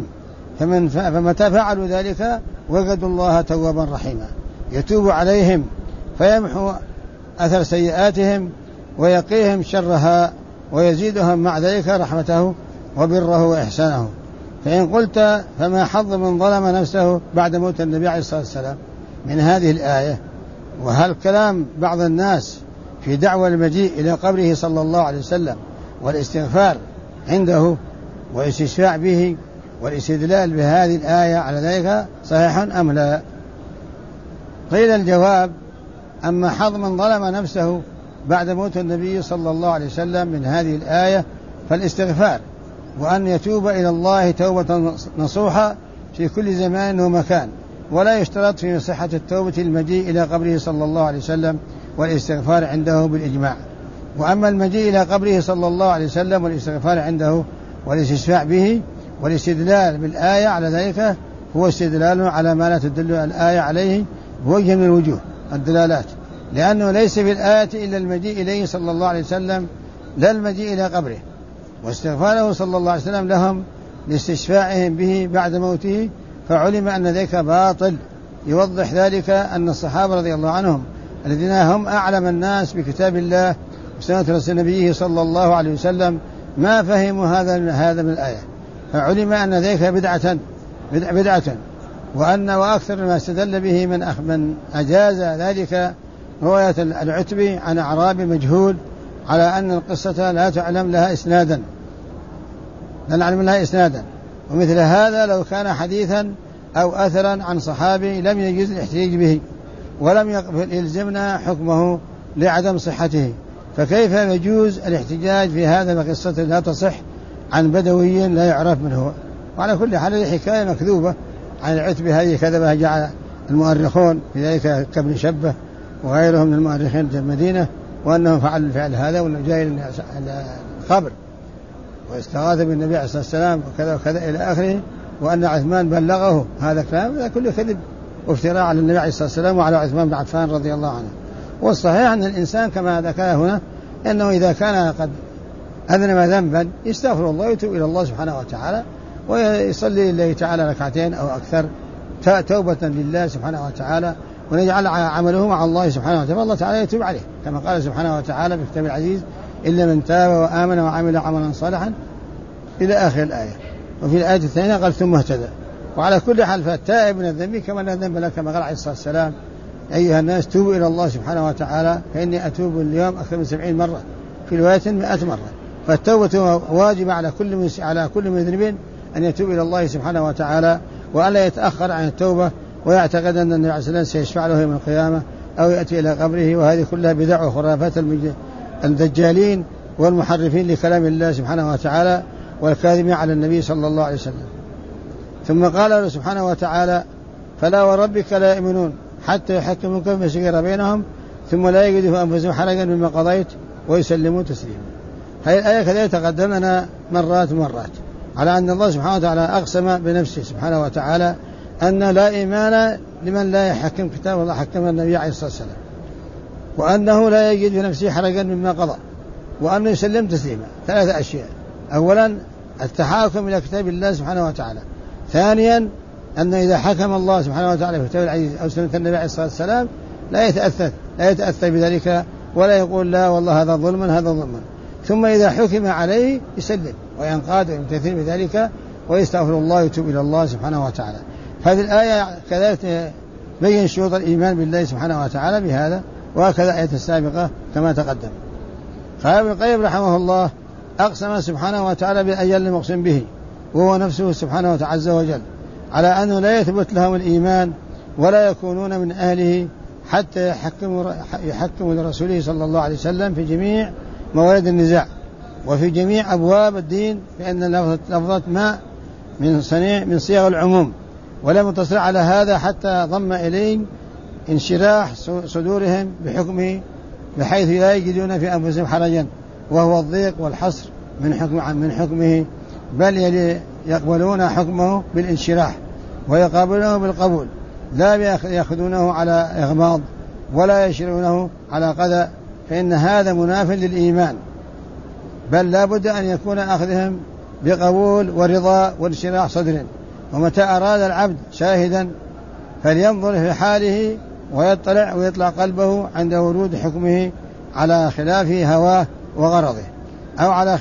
فمتى فعلوا ذلك وجدوا الله توابا رحيما يتوب عليهم فيمحو أثر سيئاتهم ويقيهم شرها ويزيدهم مع ذلك رحمته وبره وإحسانه. فإن قلت فما حظ من ظلم نفسه بعد موت النبي عليه الصلاة والسلام من هذه الآية؟ وهل كلام بعض الناس في دعوى المجيء إلى قبره صلى الله عليه وسلم والاستغفار عنده والاستشفاع به والاستدلال بهذه الآية على ذلك صحيح أم لا؟ قيل الجواب: أما حظ من ظلم نفسه بعد موت النبي صلى الله عليه وسلم من هذه الآية فالاستغفار، وأن يتوب إلى الله توبة نصوحة في كل زمان ومكان، ولا يشترط في صحة التوبة المجيء إلى قبره صلى الله عليه وسلم والاستغفار عنده بالإجماع. وأما المجيء إلى قبره صلى الله عليه وسلم والاستغفار عنده والاستشفاع به والاستدلال بالآية على ذلك هو استدلال على ما لا تدل الآية عليه بوجه من الوجوه الدلالات، لأنه ليس في الآية إلا المجيء إليه صلى الله عليه وسلم لا المجيء إلى قبره، واستغفاره صلى الله عليه وسلم لهم لاستشفاعهم به بعد موته، فعلم أن ذلك باطل. يوضح ذلك أن الصحابة رضي الله عنهم الذين هم أعلم الناس بكتاب الله وسنة رسول نبيه صلى الله عليه وسلم ما فهموا هذا من الآية، فعلم أن ذلك بدعة وأكثر ما استدل به من أجاز ذلك رواية العتبي عن أعرابي مجهول على أن القصة لا تعلم لها إسنادا، لا نعلم لها إسنادا. ومثل هذا لو كان حديثا أو أثرا عن صحابي لم يجوز الاحتجاج به ولم يلزمنا حكمه لعدم صحته، فكيف يجوز الاحتجاج في هذا بقصة لا تصح عن بدوي لا يعرف من هو؟ وعلى كل حال الحكاية مكذوبة عن العتبي، هذه كذبها جعل المؤرخون في ذلك كابن شبه وغيرهم من المؤرخين في المدينة، وأنهم فعلوا الفعل هذا وأنه جاي الخبر واستغاث بالنبي عليه الصلاة والسلام وكذا وكذا إلى آخره، وأن عثمان بلغه هذا كلام، هذا كله كذب وافتراء على النبي عليه الصلاة والسلام وعلى عثمان بن عفان رضي الله عنه. والصحيح أن الإنسان كما ذكر هنا أنه إذا كان قد أذنب ذنبا يستغفر الله ويتوب إلى الله سبحانه وتعالى ويصلي لله تعالى ركعتين أو أكثر توبة لله سبحانه وتعالى، ونجعل عمله مع الله سبحانه وتعالى، الله تعالى يتوب عليه كما قال سبحانه وتعالى في كتاب العزيز: إلا من تاب وآمن وعمل عملا صالحا إلى آخر الآية. وفي الآية الثانية قال: ثم اهتدى. وعلى كل حال فالتائب من الذنب كما لا ذنب له، كما قال عليه الصلاة والسلام: أيها الناس توبوا إلى الله سبحانه وتعالى فإني أتوب اليوم أكثر من 70 مرة، في رواية 100 مرة. فالتوبة واجبة على كل مذنب أن يتوب إلى الله سبحانه وتعالى، وألا يتأخر عن التوبة ويعتقد أن النبي عليه الصلاة والسلام سيشفع له يوم القيامة أو يأتي إلى قبره. وهذه كلها بدع وخرافات الدجالين والمحرفين لكلام الله سبحانه وتعالى والكاذبين على النبي صلى الله عليه وسلم. ثم قال سبحانه وتعالى: فلا وربك لا يؤمنون حتى يحكموك فيما شجر بينهم ثم لا يجدوا في أنفسهم حرجا مما قضيت ويسلموا تسليما. هذه الآية كذلك تقدمنا مرات على أن الله سبحانه وتعالى أقسم بنفسه سبحانه وتعالى أن لا إيمان لمن لا يحكم كتاب الله حكم النبي عليه الصلاة والسلام، وأنه لا يجد في نفسه حرجا مما قضى، وأنه يسلم تسليما. 3 أشياء: أولا التحاكم إلى كتاب الله سبحانه وتعالى، ثانيا أن إذا حكم الله سبحانه وتعالى في كتاب العزيز أو سنة النبي عليه الصلاة والسلام لا يتأثر بذلك ولا يقول لا والله هذا ظلم. ثم إذا حكم عليه يسلم وينقاد ويمتثل بذلك ويستغفر الله ويتوب إلى الله سبحانه وتعالى. هذه الآية كذلك بين شروط الإيمان بالله سبحانه وتعالى بهذا، وهكذا الآية السابقة كما تقدم. قال ابن القيم رحمه الله: أقسم سبحانه وتعالى بالأجل المقسم به وهو نفسه سبحانه وتعالى عز وجل على أنه لا يثبت لهم الإيمان ولا يكونون من أهله حتى يحكموا لرسوله صلى الله عليه وسلم في جميع موارد النزاع وفي جميع أبواب الدين، فإن لفظة ما من صيغ العموم، ولم يتصل على هذا حتى ضم إليه انشراح صدورهم بحكمه بحيث لا يجدون في أنفسهم حرجا وهو الضيق والحصر من حكمه، بل يقبلون حكمه بالانشراح ويقابلونه بالقبول، لا يأخذونه على إغماض ولا يشرونه على قدر، فإن هذا مناف للإيمان، بل لا بد أن يكون أخذهم بقبول ورضا وانشراح صدر. ومتى أراد العبد شاهدا فلينظر في حاله ويطلع قلبه عند ورود حكمه على خلاف هواه وغرضه، أو على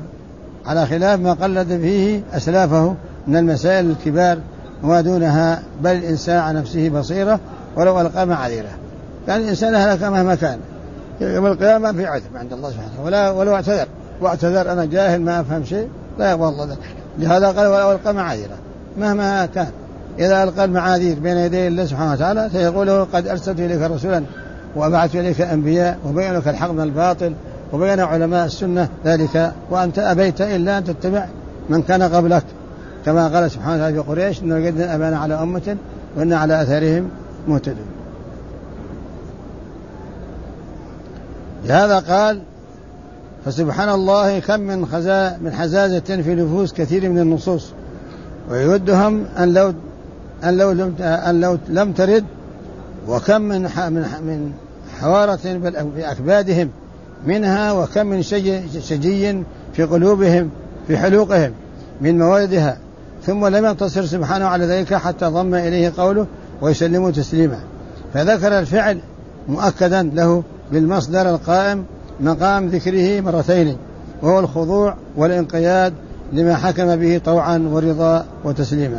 خلاف ما قلد فيه أسلافه من المسائل الكبار وما دونها، بل الإنسان على نفسه بصيرة ولو ألقى معاذيره. يعني الإنسان هلك مهما كان يوم القيامة في عذر عند الله سبحانه ولو واعتذر أنا جاهل ما أفهم شيء لا يقبل الله ذلك. لهذا قال ولو ألقى معاذيره مهما كان، إذا ألقى المعاذير بين يدي الله سبحانه وتعالى سيقول له قد أرسلت إليك رسولا وأبعثت إليك أنبياء وبين لك الحق من الباطل وبين علماء السنة ذلك، وأنت أبيت إلا أن تتبع من كان قبلك، كما قال سبحانه وتعالى في قريش إن وجدنا أبانا على أمة وإن على أثارهم مهتدون. لهذا قال فسبحان الله كم من حزازة في نفوس كثير من النصوص، ويودهم أن لو لم ترد، وكم من حوارة بأكبادهم منها، وكم من شجي في قلوبهم في حلوقهم من موادها، ثم لم يقتصر سبحانه على ذلك حتى ضم إليه قوله ويسلموا تسليما، فذكر الفعل مؤكدا له بالمصدر القائم مقام ذكره مرتين، وهو الخضوع والانقياد لما حكم به طوعا ورضا وتسليما،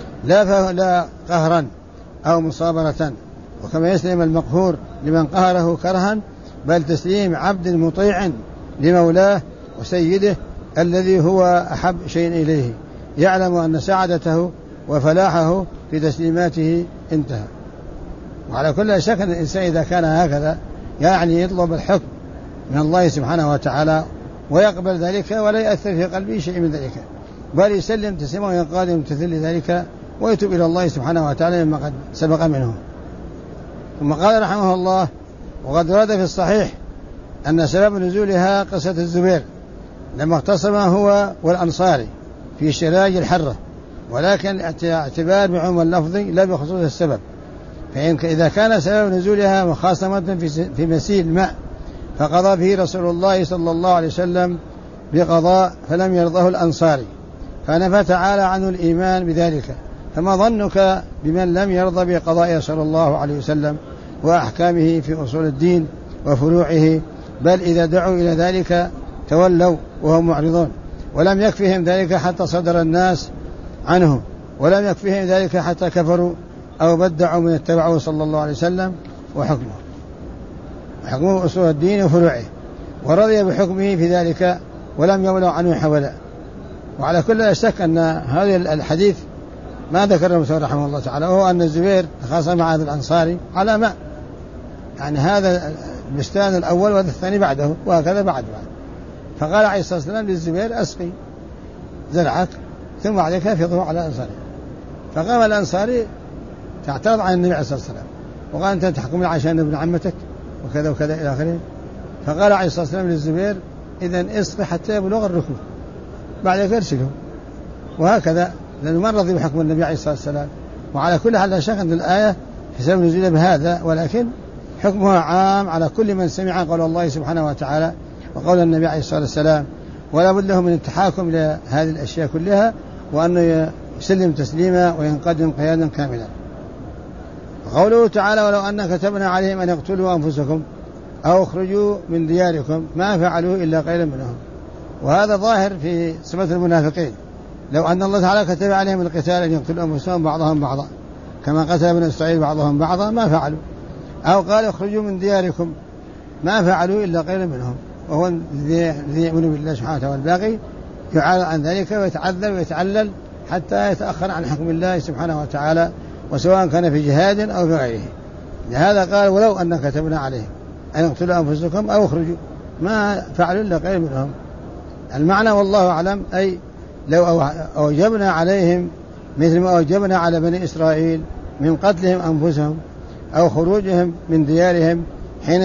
لا قهرا أو مصابرة، وكما يسلم المقهور لمن قهره كرها، بل تسليم عبد مطيع لمولاه وسيده الذي هو أحب شيء إليه، يعلم أن سعادته وفلاحه في تسليماته انتهى. وعلى كل شك أن الإنسان إذا كان هكذا يعني يطلب الحكم من الله سبحانه وتعالى ويقبل ذلك ولا يأثر في قلبه شيء من ذلك، بل يسلم تسليما وينقاد ويمتثل لذلك ويتوب إلى الله سبحانه وتعالى مما قد سبق منه. ثم قال رحمه الله وقد ورد في الصحيح أن سبب نزولها قصة الزبير لما اختصم هو والأنصاري في شراج الحرة، ولكن اعتبار بعموم اللفظ لا بخصوص السبب، فإذا كان سبب نزولها مخاصمة في مسيل ماء فقضى به رسول الله صلى الله عليه وسلم بقضاء فلم يرضه الأنصاري فنفى تعالى عنه الإيمان بذلك، فما ظنك بمن لم يرضى بقضاء صلى الله عليه وسلم وأحكامه في أصول الدين وفروعه، بل إذا دعوا إلى ذلك تولوا وهم معرضون، ولم يكفهم ذلك حتى صدر الناس عنه، ولم يكفهم ذلك حتى كفروا أو بدعوا من اتبعوا صلى الله عليه وسلم وحكمه أصول الدين وفروعه، ورضي بحكمه في ذلك ولم يولوا عنه حولا. وعلى كل شك أن هذا الحديث ما ذكره المسلم رحمه الله تعالى، وهو أن الزبير تخاصم مع هذا الأنصاري على ماء، يعني هذا البستان الأول وهذا الثاني بعده وهكذا بعد، فقال عليه الصلاة والسلام للزبير أسقي زرعك ثم عليك يفيضه على الأنصاري، فقام الأنصاري تعترض عن النبي عليه الصلاة والسلام وقال أنت تحكم عشان ابن عمتك وكذا وكذا إلى آخره، فقال عليه الصلاة والسلام للزبير إذن اسقي حتى يبلغ الركوب بعد ذلك ارسله، وهكذا لأنه ما رضي بحكم النبي عليه الصلاة والسلام. وعلى كل حال لا شك أن الآية حسب نزول بهذا، ولكن حكمها عام على كل من سمع قول الله سبحانه وتعالى وقول النبي عليه الصلاة والسلام، ولا بد له من التحاكم إلى هذه الأشياء كلها، وأنه يسلم تسليما وينقاد انقيادا كاملا. قوله تعالى ولو أن كتبنا عليهم أن يقتلوا أنفسكم أو اخرجوا من دياركم ما فعلوه إلا قليلا منهم، وهذا ظاهر في صفة المنافقين، لو أن الله تعالى كتب عليهم القتال أن يقتلوا أنفسهم بعضهم بعضا كما قتل بني إسرائيل بعضهم بعضا ما فعلوا، أو قال اخرجوا من دياركم ما فعلوا إلا قليلا منهم، وهو الذي يؤمن بالله سبحانه وتعالى، الباقي يعارض عن ذلك ويتعذب ويتعلل حتى يتأخر عن حكم الله سبحانه وتعالى، وسواء كان في جهاد أو في غيره. لهذا قال ولو أن كتبنا عليهم أن يقتلوا أنفسكم أو اخرجوا ما فعلوا إلا قليلا منهم. المعنى والله أعلم أي لو أوجبنا عليهم مثل ما أوجبنا على بني إسرائيل من قتلهم أنفسهم أو خروجهم من ديارهم حين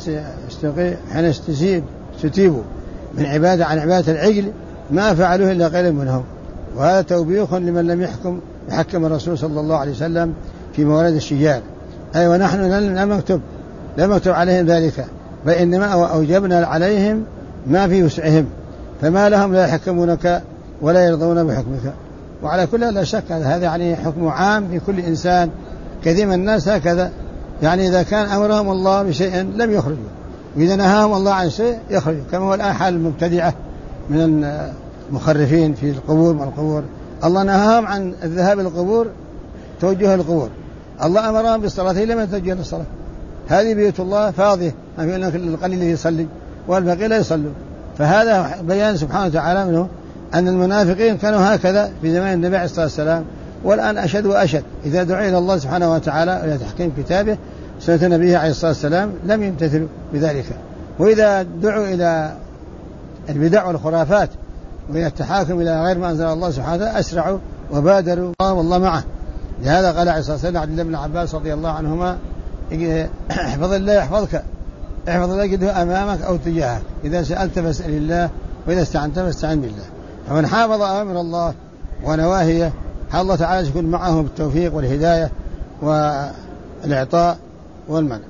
استتيبوا من عبادة عن عبادة العجل ما فعلوه إلا قليلا منهم، وهذا توبيخ لمن لم يحكم الرسول صلى الله عليه وسلم في موارد الشجار، أي ونحن لم نكتب عليهم ذلك، بل إنما أوجبنا عليهم ما في وسعهم، فما لهم لا يحكمونك ولا يرضون بحكمك. وعلى كل لا شك هذا يعني حكم عام في كل إنسان، كثير من الناس هكذا، يعني إذا كان أمرهم الله بشيء لم يخرجوا، وإذا نهاهم الله عن شيء يخرجوا، كما هو الآن حال المبتدعة من المخرفين في القبور والقبور، الله نهاهم عن الذهاب إلى القبور توجه القبور، الله أمرهم بالصلاة لم يتوجه للصلاة، هذه بيوت الله فاضية ما في إلا القليل يصلي والباقي لا يصلوا، فهذا بيان سبحانه وتعالى منه أن المنافقين كانوا هكذا في زمان النبي عليه الصلاة والسلام، والآن أشد وأشد. إذا دعي إلى الله سبحانه وتعالى إلى تحكيم كتابه سنة نبيه عليه الصلاة والسلام لم يمتثلوا بذلك، وإذا دعوا إلى البدع والخرافات وإلى التحاكم إلى غير ما أنزل الله سبحانه وتعالى أسرعوا وبادروا والله معه. لهذا قال عليه الصلاة والسلام عبد الله بن عباس رضي الله عنهما: احفظ الله يحفظك، احفظ الله يجده أمامك أو تجاهك، إذا سألت فاسأل الله، وإذا استعنت فاستعن بالله. فمن حافظ أوامر الله ونواهيه الله تعالى يكون معه بالتوفيق والهداية والإعطاء والمنع.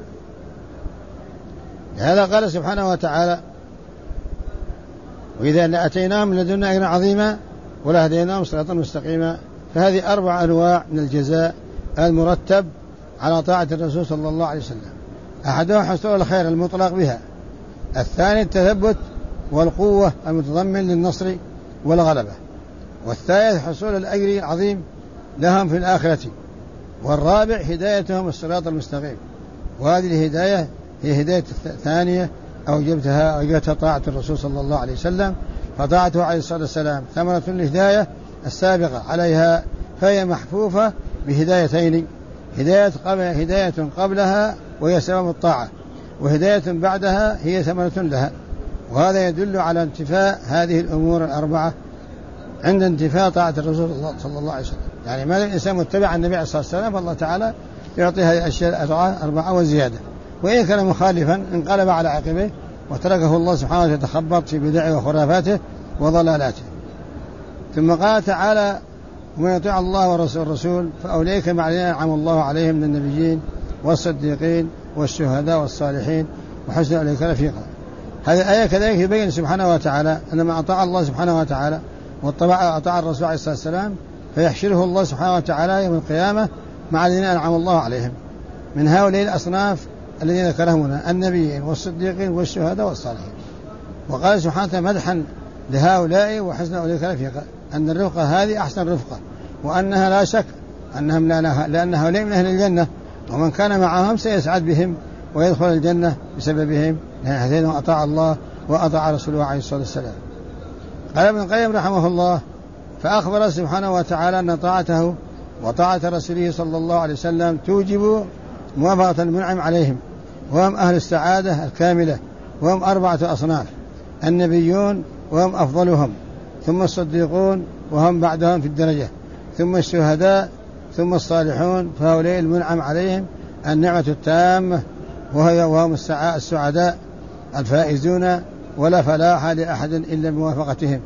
لهذا قال سبحانه وتعالى: وإذا لأتيناهم لدنا أجرا عظيما ولهديناهم صراطا مستقيما. فهذه 4 أنواع من الجزاء المرتب على طاعة الرسول صلى الله عليه وسلم. أحدها حصول الخير المطلق بها، الثاني التثبت والقوة المتضمن للنصر والغلبة، والثالث حصول الأجر العظيم لهم في الآخرة، والرابع هدايتهم الصراط المستقيم. وهذه الهداية هي هداية الثانية أوجبتها طاعة الرسول صلى الله عليه وسلم، فطاعته عليه الصلاة والسلام ثمرة الهداية السابقة عليها، فهي محفوفة بهدايتين: هداية قبلها وهي سبب الطاعة، وهداية بعدها هي ثمرة لها. وهذا يدل على انتفاء هذه الأمور 4 عند انتفاء طاعة الرسول صلى الله عليه وسلم. يعني ما الإنسان متبع النبي عليه الصلاة والسلام فالله تعالى يعطي هذه الأشياء 4 وزيادة، وإن كان مخالفا انقلب على عقبه وتركه الله سبحانه وتعالى يتخبط في بدعه وخرافاته وضلالاته. ثم قال تعالى: ومن يطيع الله والرسول فأولئك مع الذين أنعم الله عليهم من النبيين والصديقين والشهداء والصالحين وحسن أولئك رفيقا. هذه الآية كذلك يبين سبحانه وتعالى أن من أطاع الله سبحانه وتعالى وأطاع الرسول عليه الصلاة والسلام فيحشره الله سبحانه وتعالى يوم القيامة مع الذين أنعم الله عليهم من هؤلاء الأصناف الذين ذكرهم هنا: النبيين والصديقين والشهداء والصالحين. وقال سبحانه وتعالى مدحا لهؤلاء وحسن أولئك رفيقا، أن الرفقة هذه أحسن رفقة، وأنها لا شك أنهم لأن هؤلاء من أهل الجنة، ومن كان معهم سيسعد بهم ويدخل الجنة بسببهم، لأن أطاع الله وأطاع رسوله عليه الصلاة والسلام. قال ابن القيم رحمه الله: فأخبر سبحانه وتعالى أن طاعته وطاعة رسوله صلى الله عليه وسلم توجب موافقة المنعم عليهم، وهم أهل السعادة الكاملة، وهم 4 أصناف: النبيون وهم أفضلهم، ثم الصديقون وهم بعدهم في الدرجة، ثم الشهداء، ثم الصالحون، فهؤلاء المنعم عليهم النعمة التامة، وهم السعداء الفائزون، ولا فلاح لأحد إلا بموافقتهم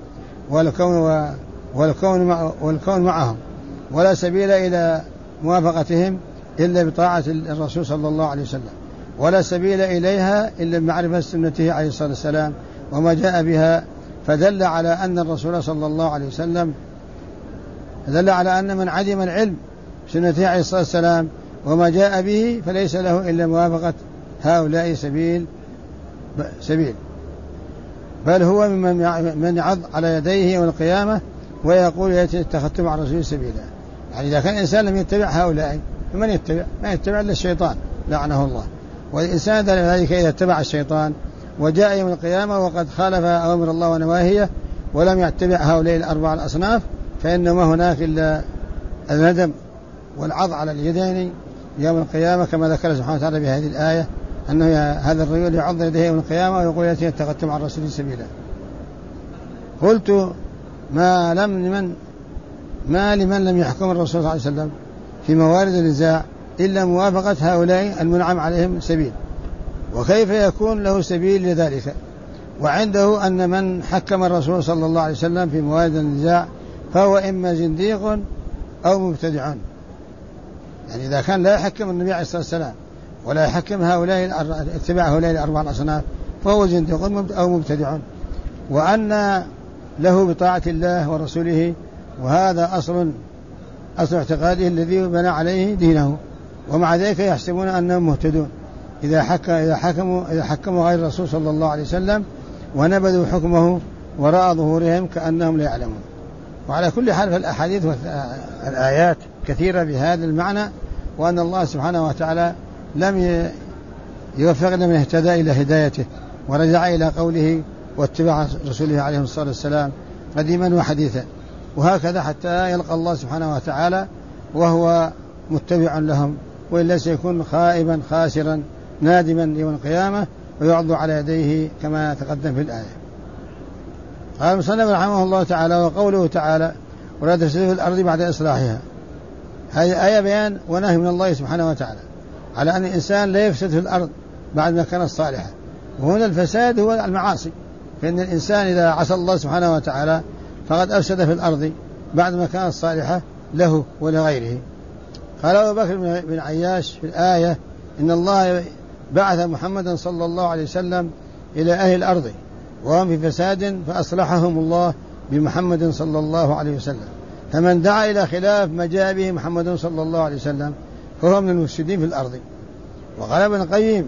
والكون معهم، ولا سبيل إلى موافقتهم إلا بطاعة الرسول صلى الله عليه وسلم، ولا سبيل إليها إلا بمعرفة سنته عليه الصلاة والسلام وما جاء بها. فدل على أن الرسول صلى الله عليه وسلم دل على أن من عدم العلم سنته عليه الصلاة والسلام وما جاء به فليس له إلا موافقة هؤلاء سبيل، بل هو من يعض على يديه يوم القيامة ويقول: يا اتخذت مع الرسول سبيلا. يعني إذا كان الإنسان لم يتبع هؤلاء فمن يتبع؟ ما يتبع إلا الشيطان لعنه الله. والإنسان ذلك إذا اتبع الشيطان وجاء يوم القيامة وقد خالف أوامر الله ونواهيه ولم يتبع هؤلاء 4 الأصناف فإنما هناك إلا الندم والعض على اليدين يوم القيامة، كما ذكر سبحانه وتعالى بهذه الآية أنه هذا الرجل يعض يديه يوم القيامة ويقول: يا اتخذت مع الرسول سبيلا. قلت: ما لمن لم يحكم الرسول صلى الله عليه وسلم في موارد النزاع إلا موافقة هؤلاء المنعم عليهم سبيل، وكيف يكون له سبيل لذلك؟ وعنده أن من حكم الرسول صلى الله عليه وسلم في موارد النزاع فهو إما زنديق أو مبتدع. يعني إذا كان لا يحكم النبي عليه الصلاة والسلام ولا يحكم اتباع هؤلاء 4 الأصناف فهو زنديق أو مبتدع، وأن له بطاعة الله ورسوله، وهذا أصل اعتقاده الذي بنى عليه دينه، ومع ذلك يحسبون أنهم مهتدون إذا حكموا غير الرسول صلى الله عليه وسلم ونبذوا حكمه وراء ظهورهم كأنهم لا يعلمون. وعلى كل حال فالأحاديث والآيات كثيرة بهذا المعنى، وأن الله سبحانه وتعالى لم يوفقنا من اهتدى إلى هدايته ورجع إلى قوله واتباع رسوله عليه الصلاة والسلام قديما وحديثا، وهكذا حتى يلقى الله سبحانه وتعالى وهو متبع لهم، وإلا سيكون خائبا خاسرا نادما يوم القيامة ويعض على يديه كما تقدم في الآية. قال المصنف رحمه الله تعالى: وقوله تعالى: ولا تفسدوا في الأرض بعد إصلاحها. هذه آية بيان ونهي من الله سبحانه وتعالى على أن الإنسان لا يفسد في الأرض بعد ما كانت صالحة، وهنا الفساد هو المعاصي، فإن الإنسان إذا عصى الله سبحانه وتعالى فقد أفسد في الأرض بعد ما كانت صالحة له ولغيره. قال أبو بكر بن عياش في الآية: إن الله بعث محمدا صلى الله عليه وسلم إلى أهل الأرض وهم في فساد فأصلحهم الله بمحمد صلى الله عليه وسلم، فمن دعا إلى خلاف ما جاء به محمد صلى الله عليه وسلم فهو من المفسدين في الأرض. وقال ابن القيم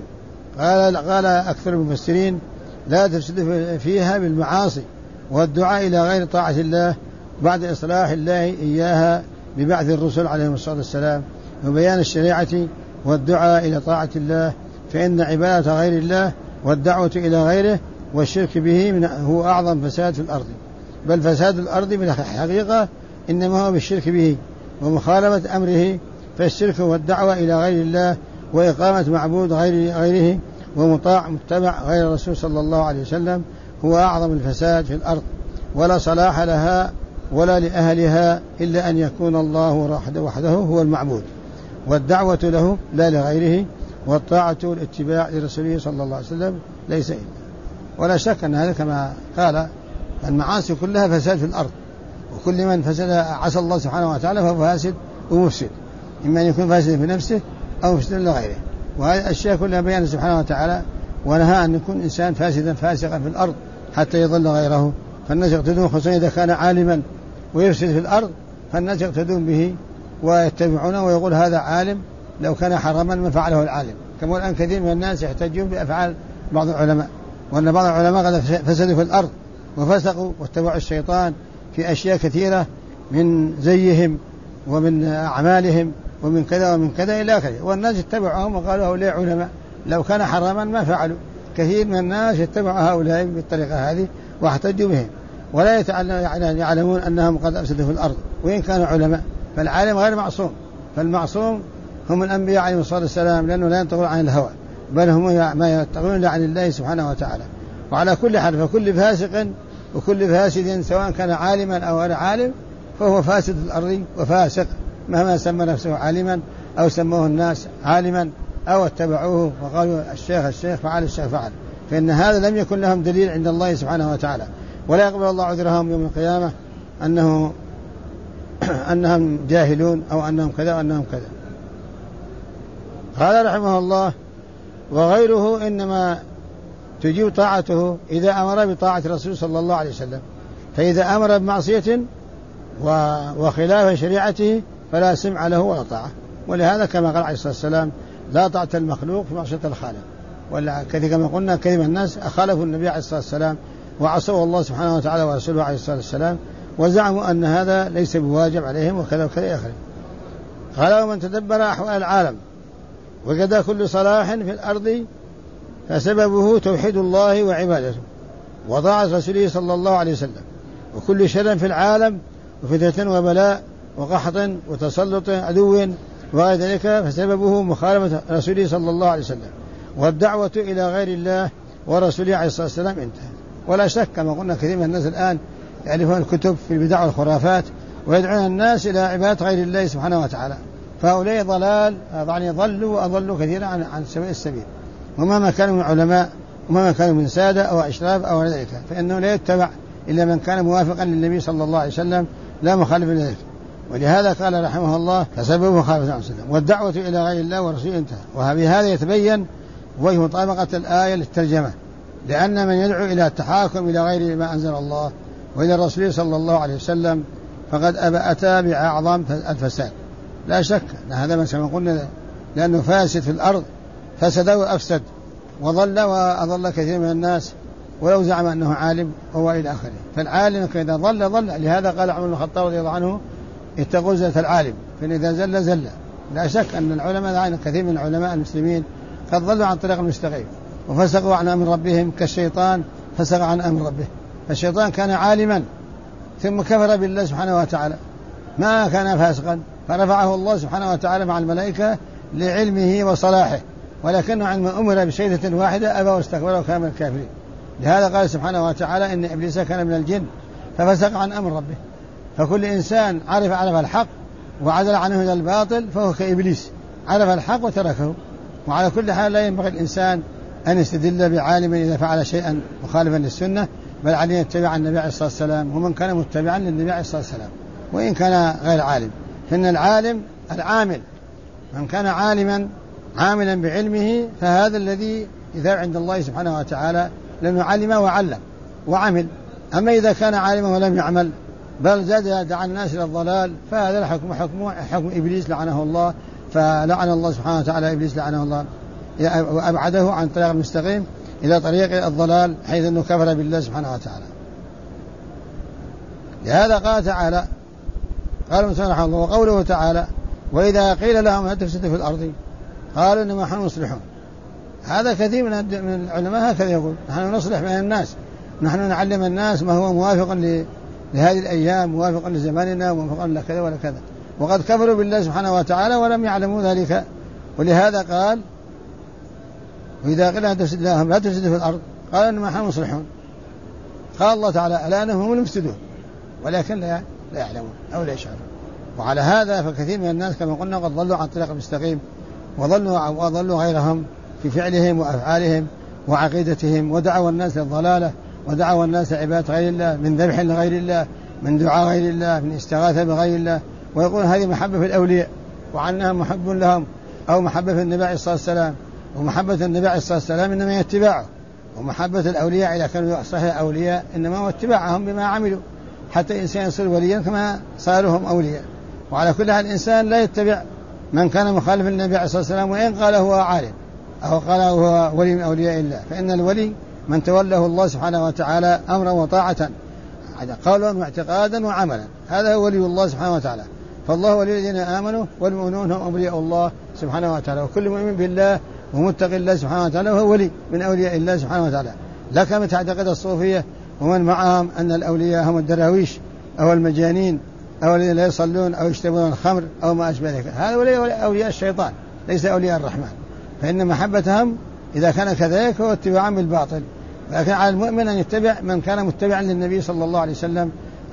قال أكثر المفسرين: لا تفسد فيها بالمعاصي والدعاء إلى غير طاعة الله بعد إصلاح الله إياها ببعث الرسل عليهم الصلاة والسلام وبيان الشريعة والدعاء إلى طاعة الله، فإن عبادة غير الله والدعوة إلى غيره والشرك به هو أعظم فساد في الأرض، بل فساد الأرض بالحقيقة إنما هو بالشرك به ومخالفة أمره، فالشرك والدعوة إلى غير الله وإقامة معبود غيره ومطاع متبع غير الرسول صلى الله عليه وسلم هو أعظم الفساد في الأرض، ولا صلاح لها ولا لأهلها إلا أن يكون الله وحده هو المعبود، والدعوة له لا لغيره، والطاعة والاتباع لرسوله صلى الله عليه وسلم ليس إلا. ولا شك أن هذا كما قال المعاصي كلها فساد في الأرض، وكل من فسد عصى الله سبحانه وتعالى فهو فاسد ومفسد، إما أن يكون فاسد في نفسه أو مفسد لغيره. وهذه الأشياء كلها بيان سبحانه وتعالى، ونهى أن يكون إنسان فاسدا فاسقا في الأرض حتى يضل غيره. فالناس يقتدون، خصوصا إذا كان عالما ويفسد في الأرض فالناس يقتدون به ويتبعونه ويقول هذا عالم، لو كان حراما ما فعله العالم. كما الآن كثير من الناس يحتجون بأفعال بعض العلماء، وأن بعض العلماء قد فسدوا في الأرض وفسقوا واتبعوا الشيطان في أشياء كثيرة من زيهم ومن أعمالهم ومن كذا ومن كذا إلى آخره، والناس اتبعوهم وقالوا هؤلاء علماء، لو كان حراما ما فعلوا. كثير من الناس يتبعوا هؤلاء بالطريقة هذه واحتجوا بهم، ولا يعلمون أنهم قد أفسدوا في الأرض وإن كانوا علماء. فالعالم غير معصوم، فالمعصوم هم الأنبياء عليهم الصلاة والسلام، لأنه لا ينطقون عن الهوى بل هم ما يتقون عن الله سبحانه وتعالى. وعلى كل حال فكل فاسق وكل فاسد سواء كان عالما أو غير عالم فهو فاسد في الأرض وفاسق، مهما سمى نفسه عالما أو سموه الناس عالما أو اتبعوه وقالوا الشيخ فعل الشيخ فعل، فإن هذا لم يكن لهم دليل عند الله سبحانه وتعالى، ولا يقبل الله عذرهم يوم القيامة أنهم جاهلون أو أنهم كذا وأنهم كذا. قال رحمه الله: وغيره إنما تجيب طاعته إذا أمر بطاعة الرسول صلى الله عليه وسلم، فإذا أمر بمعصية وخلاف شريعته فلا سمع له ولا طاعة. ولهذا كما قال عليه الصلاة والسلام: لا طاعة المخلوق في معصية الخالق. ولا كما قلنا كثير من الناس أخالفوا النبي عليه الصلاة والسلام وعصوا الله سبحانه وتعالى ورسوله عليه الصلاة والسلام، وزعموا أن هذا ليس بواجب عليهم وكذا وكذا آخر. قال: ومن تدبر أحوال العالم وجد كل صلاح في الأرض فسببه توحيد الله وعبادته وطاعة رسوله صلى الله عليه وسلم، وكل شر في العالم وفتنة وبلاء وقحط وتسلط عدو وغير ذلك فسببه مخالفة رسوله صلى الله عليه وسلم والدعوة إلى غير الله ورسوله عليه الصلاة والسلام. انتهى. ولا شك كما قلنا كثير من الناس الآن يعرفون الكتب في البدع والخرافات ويدعون الناس إلى عبادة غير الله سبحانه وتعالى، فهؤلاء ضلال، يعني ضلوا وأضلوا كثيرا عن سواء السبيل، ومهما كانوا من علماء ومهما كانوا من سادة أو أشراف أو ذلك، فإنه لا يتبع إلا من كان موافقا للنبي صلى الله عليه وسلم لا مخالف لذلك. ولهذا قال رحمه الله: فسببه مخالفة عن وسلم والدعوة إلى غير الله ورسوله. انتهى. وبهذا يتبين وجه مطابقة الآية للترجمة، لأن من يدعو إلى التحاكم إلى غير ما أنزل الله وإلى الرسول صلى الله عليه وسلم فقد أتى بأعظم الفساد. لا شك أن هذا ما قلنا، لأنه فاسد في الأرض، فسد وأفسد وضل وأضل كثير من الناس ولو زعم أنه عالم وهو إلى آخره. فالعالم إذا ضل. لهذا قال عمر بن الخطاب رضي الله عنه: اتقوا زلة العالم فإن إذا زل. لا شك أن العلماء كثير من علماء المسلمين قد ضلوا عن طريق المستقيم وفسقوا عن أمر ربهم، كالشيطان فسق عن أمر ربه. فالشيطان كان عالما ثم كفر بالله سبحانه وتعالى، ما كان فاسقا، فرفعه الله سبحانه وتعالى مع الملائكة لعلمه وصلاحه، ولكنه عندما أمر بشيء واحدة أبى واستكبر وكان من الكافرين. لهذا قال سبحانه وتعالى إن إبليس كان من الجن ففسق عن أمر ربه. فكل إنسان عرف الحق وعدل عنه إلى الباطل فهو كإبليس، عرف الحق وتركه. وعلى كل حال لا ينبغي الإنسان أن يستدل بعالم إذا فعل شيئا مخالفا للسنة، بل عليه يتبع النبي عليه الصلاة والسلام ومن كان متبعا للنبي عليه الصلاة والسلام وإن كان غير عالم. فإن العالم العامل، من كان عاملا بعلمه فهذا الذي يثاب عند الله سبحانه وتعالى، لأنه علم وعلم وعمل. أما إذا كان عالما ولم يعمل بل زاد دعا الناس إلى الضلال فهذا الحكم حكم إبليس لعنه الله. فلعن الله سبحانه وتعالى إبليس لعنه الله وأبعده عن طريق المستقيم إلى طريق الضلال، حيث أنه كفر بالله سبحانه وتعالى. لهذا قال تعالى، قال المسلم رحمه الله وقوله تعالى وإذا قيل لهم لا تفسدوا في الأرض قالوا إنما نحن مصلحون. هذا كثير من العلماء هكذا يقول، نحن نصلح بين الناس، نحن نعلم الناس ما هو موافق لهذه الأيام، موافق لزماننا، موافق لكذا ولا كذا، وقد كفروا بالله سبحانه وتعالى ولم يعلموا ذلك. ولهذا قال وإذا قيل لهم لا تفسدوا في الأرض قالوا إنما نحن مصلحون. قال الله تعالى ألا إنهم هم المفسدون ولكن لا يعلمون أو لا يشعرون. وعلى هذا فكثير من الناس كما قلنا قد ضلوا عن طريق المستقيم وضلوا غيرهم في فعلهم وأفعالهم وعقيدتهم، ودعوا الناس للضلالة، ودعوا الناس لعبادة غير الله، من ذبح لغير الله، من دعاء غير الله، من استغاثة بغير الله. ويقول هذه محبة في الأولياء وعنها محب لهم، أو محبة في النبي عليه الصلاة والسلام. ومحبة النبي عليه الصلاة والسلام إنما يتباعه، ومحبة الأولياء إذا كانوا صحيح أولياء إنما هو اتباعهم بما عملوا، حتى إنسان يصير وليا كما صاروا هم أولياء. وعلى كل حال الإنسان لا يتبع من كان مخالف للنبي عليه الصلاة والسلام وإن قال هو عالم أو قال هو ولي من أولياء الله. فإن الولي من توله الله سبحانه وتعالى أمرا وطاعة قولا واعتقادا وعملا، هذا هو ولي الله سبحانه وتعالى. فالله ولي الذين آمنوا والمؤمنون هم أولياء الله سبحانه وتعالى، وكل مؤمن بالله ومتقي الله سبحانه وتعالى وهو ولي من أولياء الله سبحانه وتعالى. لا كما تعتقد الصوفية ومن معهم أن الأولياء هم الدراويش أو المجانين أو الذين لا يصلون أو يشربون الخمر أو ما أشبه ذلك، هذا أولياء الشيطان ليس أولياء الرحمن. فإن محبتهم إذا كان كذلك هو اتباعا بالباطل. لكن على المؤمن أن يتبع من كان متبعا للنبي صلى الله عليه وسلم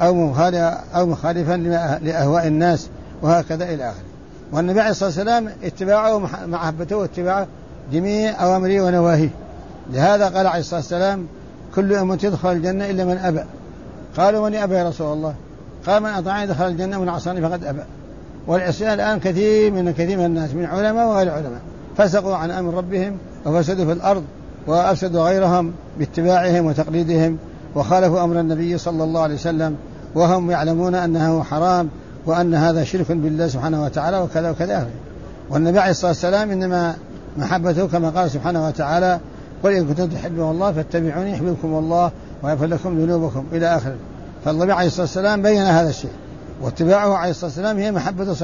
أو مخالفا لأهواء الناس، وهكذا إلى آخره. والنبي عليه الصلاة والسلام اتباعه ومحبته واتباعه جميع أوامره ونواهيه. لهذا قال عليه الصلاة والسلام كل أمة يدخل الجنة إلا من أبى. قالوا من أبى يا رسول الله؟ قال من أطاعني دخل الجنة ومن عصاني فقد أبى. والعصيان الآن كثير من الناس من علماء وغير علماء فسقوا عن أمر ربهم وفسدوا في الأرض وأفسدوا غيرهم باتباعهم وتقليدهم وخالفوا أمر النبي صلى الله عليه وسلم وهم يعلمون أنه حرام وأن هذا شرك بالله سبحانه وتعالى وكذا وكذا. والنبي عليه الصلاة والسلام إنما محبته كما قال سبحانه وتعالى قل إن كنتم تحبون الله فاتبعوني يحببكم الله ويغفر لكم ذنوبكم إلى آخره. فالنبي عليه الصلاة والسلام بين هذا الشيء، واتباعه عليه الصلاة والسلام هي محبة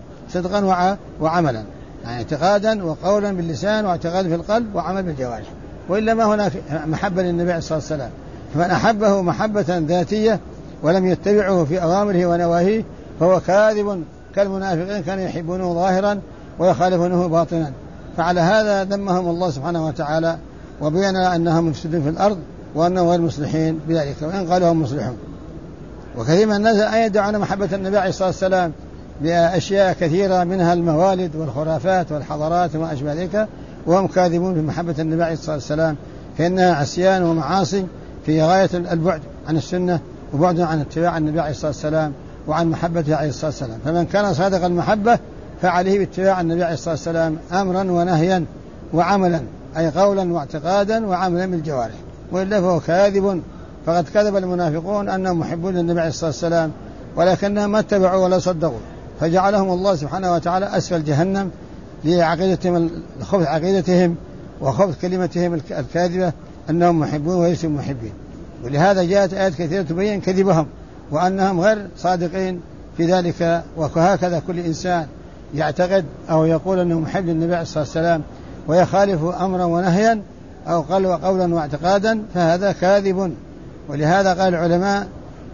صدقا وعملا، يعني اعتقادا وقولا باللسان واعتقادا في القلب وعمل بالجوارح، وإلا ما هناك محبة للنبي عليه الصلاة والسلام. فمن أحبه محبة ذاتية ولم يتبعه في أوامره ونواهيه فهو كاذب كالمنافقين كانوا يحبونه ظاهرا ويخالفونه باطنا. فعلى هذا ذمهم الله سبحانه وتعالى وبين أنهم مفسدون في الأرض وأنهم غير مصلحين بذلك وإن قالوا هم مصلحون. وكثير من الناس يدعون محبة النبي عليه الصلاة والسلام بأشياء كثيرة منها الموالد والخرافات والحضارات وما أشبه ذلك، وهم كاذبون بمحبة النبي عليه الصلاة والسلام، فإنها عصيان ومعاصي في غاية البعد عن السنة وبعد عن اتباع النبي عليه الصلاة والسلام وعن محبته عليه الصلاة والسلام. فمن كان صادق المحبة فعليه باتباع النبي عليه الصلاة والسلام أمرا ونهيا وعملا، أي قولا واعتقادا وعملا بالجوارح، وإلا فهو كاذب. فقد كذب المنافقون أنهم محبون للنبي عليه الصلاة والسلام ولكنهم ما اتبعوا ولا صدقوا، فجعلهم الله سبحانه وتعالى أسفل جهنم لعقيدتهم، لخبث عقيدتهم وخبث كلمتهم الكاذبة أنهم محبون وليسوا محبين. ولهذا جاءت آيات كثيرة تبين كذبهم وأنهم غير صادقين في ذلك. وهكذا كل إنسان يعتقد أو يقول أنه محب للنبي عليه الصلاة والسلام ويخالف أمرا ونهيا أو قولا واعتقادا فهذا كاذب. ولهذا قال العلماء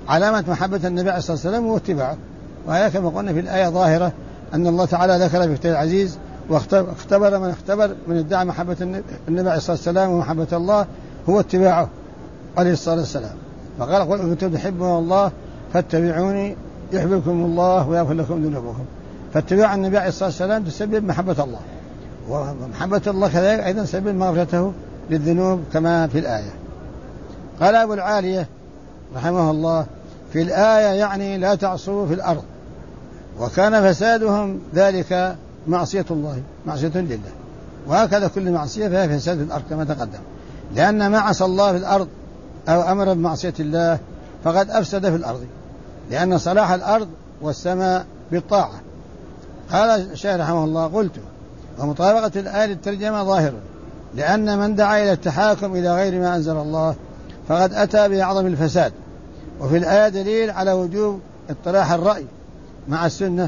علامة محبة النبي عليه الصلاة والسلام هو اتباعه. وهذا كما قلنا في الآية ظاهرة أن الله تعالى ذكر في كتابه العزيز واختبر من ادعى محبة النبي عليه الصلاة والسلام ومحبة الله هو اتباعه عليه الصلاة والسلام. فقال قل إن كنتم تحبون الله فاتبعوني يحببكم الله ويغفر لكم ذنوبكم. فاتباع النبي عليه الصلاة والسلام تسبب محبة الله، ومحبة الله كذلك أيضا سبب مغفرته للذنوب كما في الآية. قال أبو العالية رحمه الله في الآية يعني لا تعصوا في الأرض، وكان فسادهم ذلك معصية الله، معصية لله، وهكذا كل معصية فيها فساد في الأرض كما تقدم، لأن ما عصى الله في الأرض أو أمر بمعصية الله فقد أفسد في الأرض، لأن صلاح الأرض والسماء بالطاعة. قال الشيخ رحمه الله قلت ومطابقة الآية للترجمة ظاهر، لأن من دعا إلى التحاكم إلى غير ما أنزل الله فقد أتى بأعظم الفساد. وفي الآية دليل على وجوب اطراح الرأي مع السنة،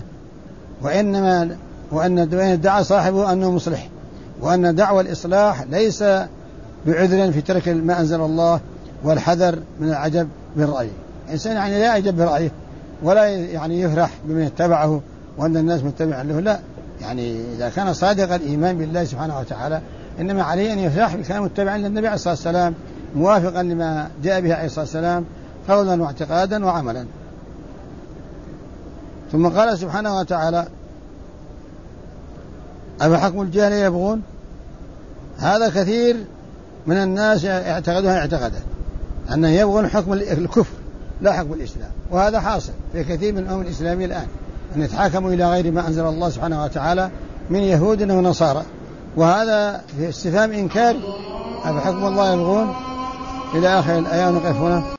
وأن ادعى صاحبه أنه مصلح، وأن دعوى الإصلاح ليس بعذر في ترك ما أنزل الله والحذر من العجب بالرأي. الإنسان يعني لا يعجب برأيه ولا يعني يفرح بمن اتبعه وأن الناس متبع له، لا، يعني إذا كان صادق الإيمان بالله سبحانه وتعالى إنما عليه أن يفرح بكلام متبعا للنبي عليه الصلاة والسلام موافقا لما جاء به عليه الصلاة والسلام قولا واعتقادا وعملا. ثم قال سبحانه وتعالى أفحكم الجاهلية يبغون. هذا كثير من الناس يعتقدها اعتقادا أنه يبغون حكم الكفر لا حكم الإسلام، وهذا حاصل في كثير من الأمم الإسلامية الآن أن يتحاكموا إلى غير ما أنزل الله سبحانه وتعالى من يهود ونصارى، وهذا في استفهام إنكار أفحكم الله يبغون إلى آخر الآية. ونقف هنا.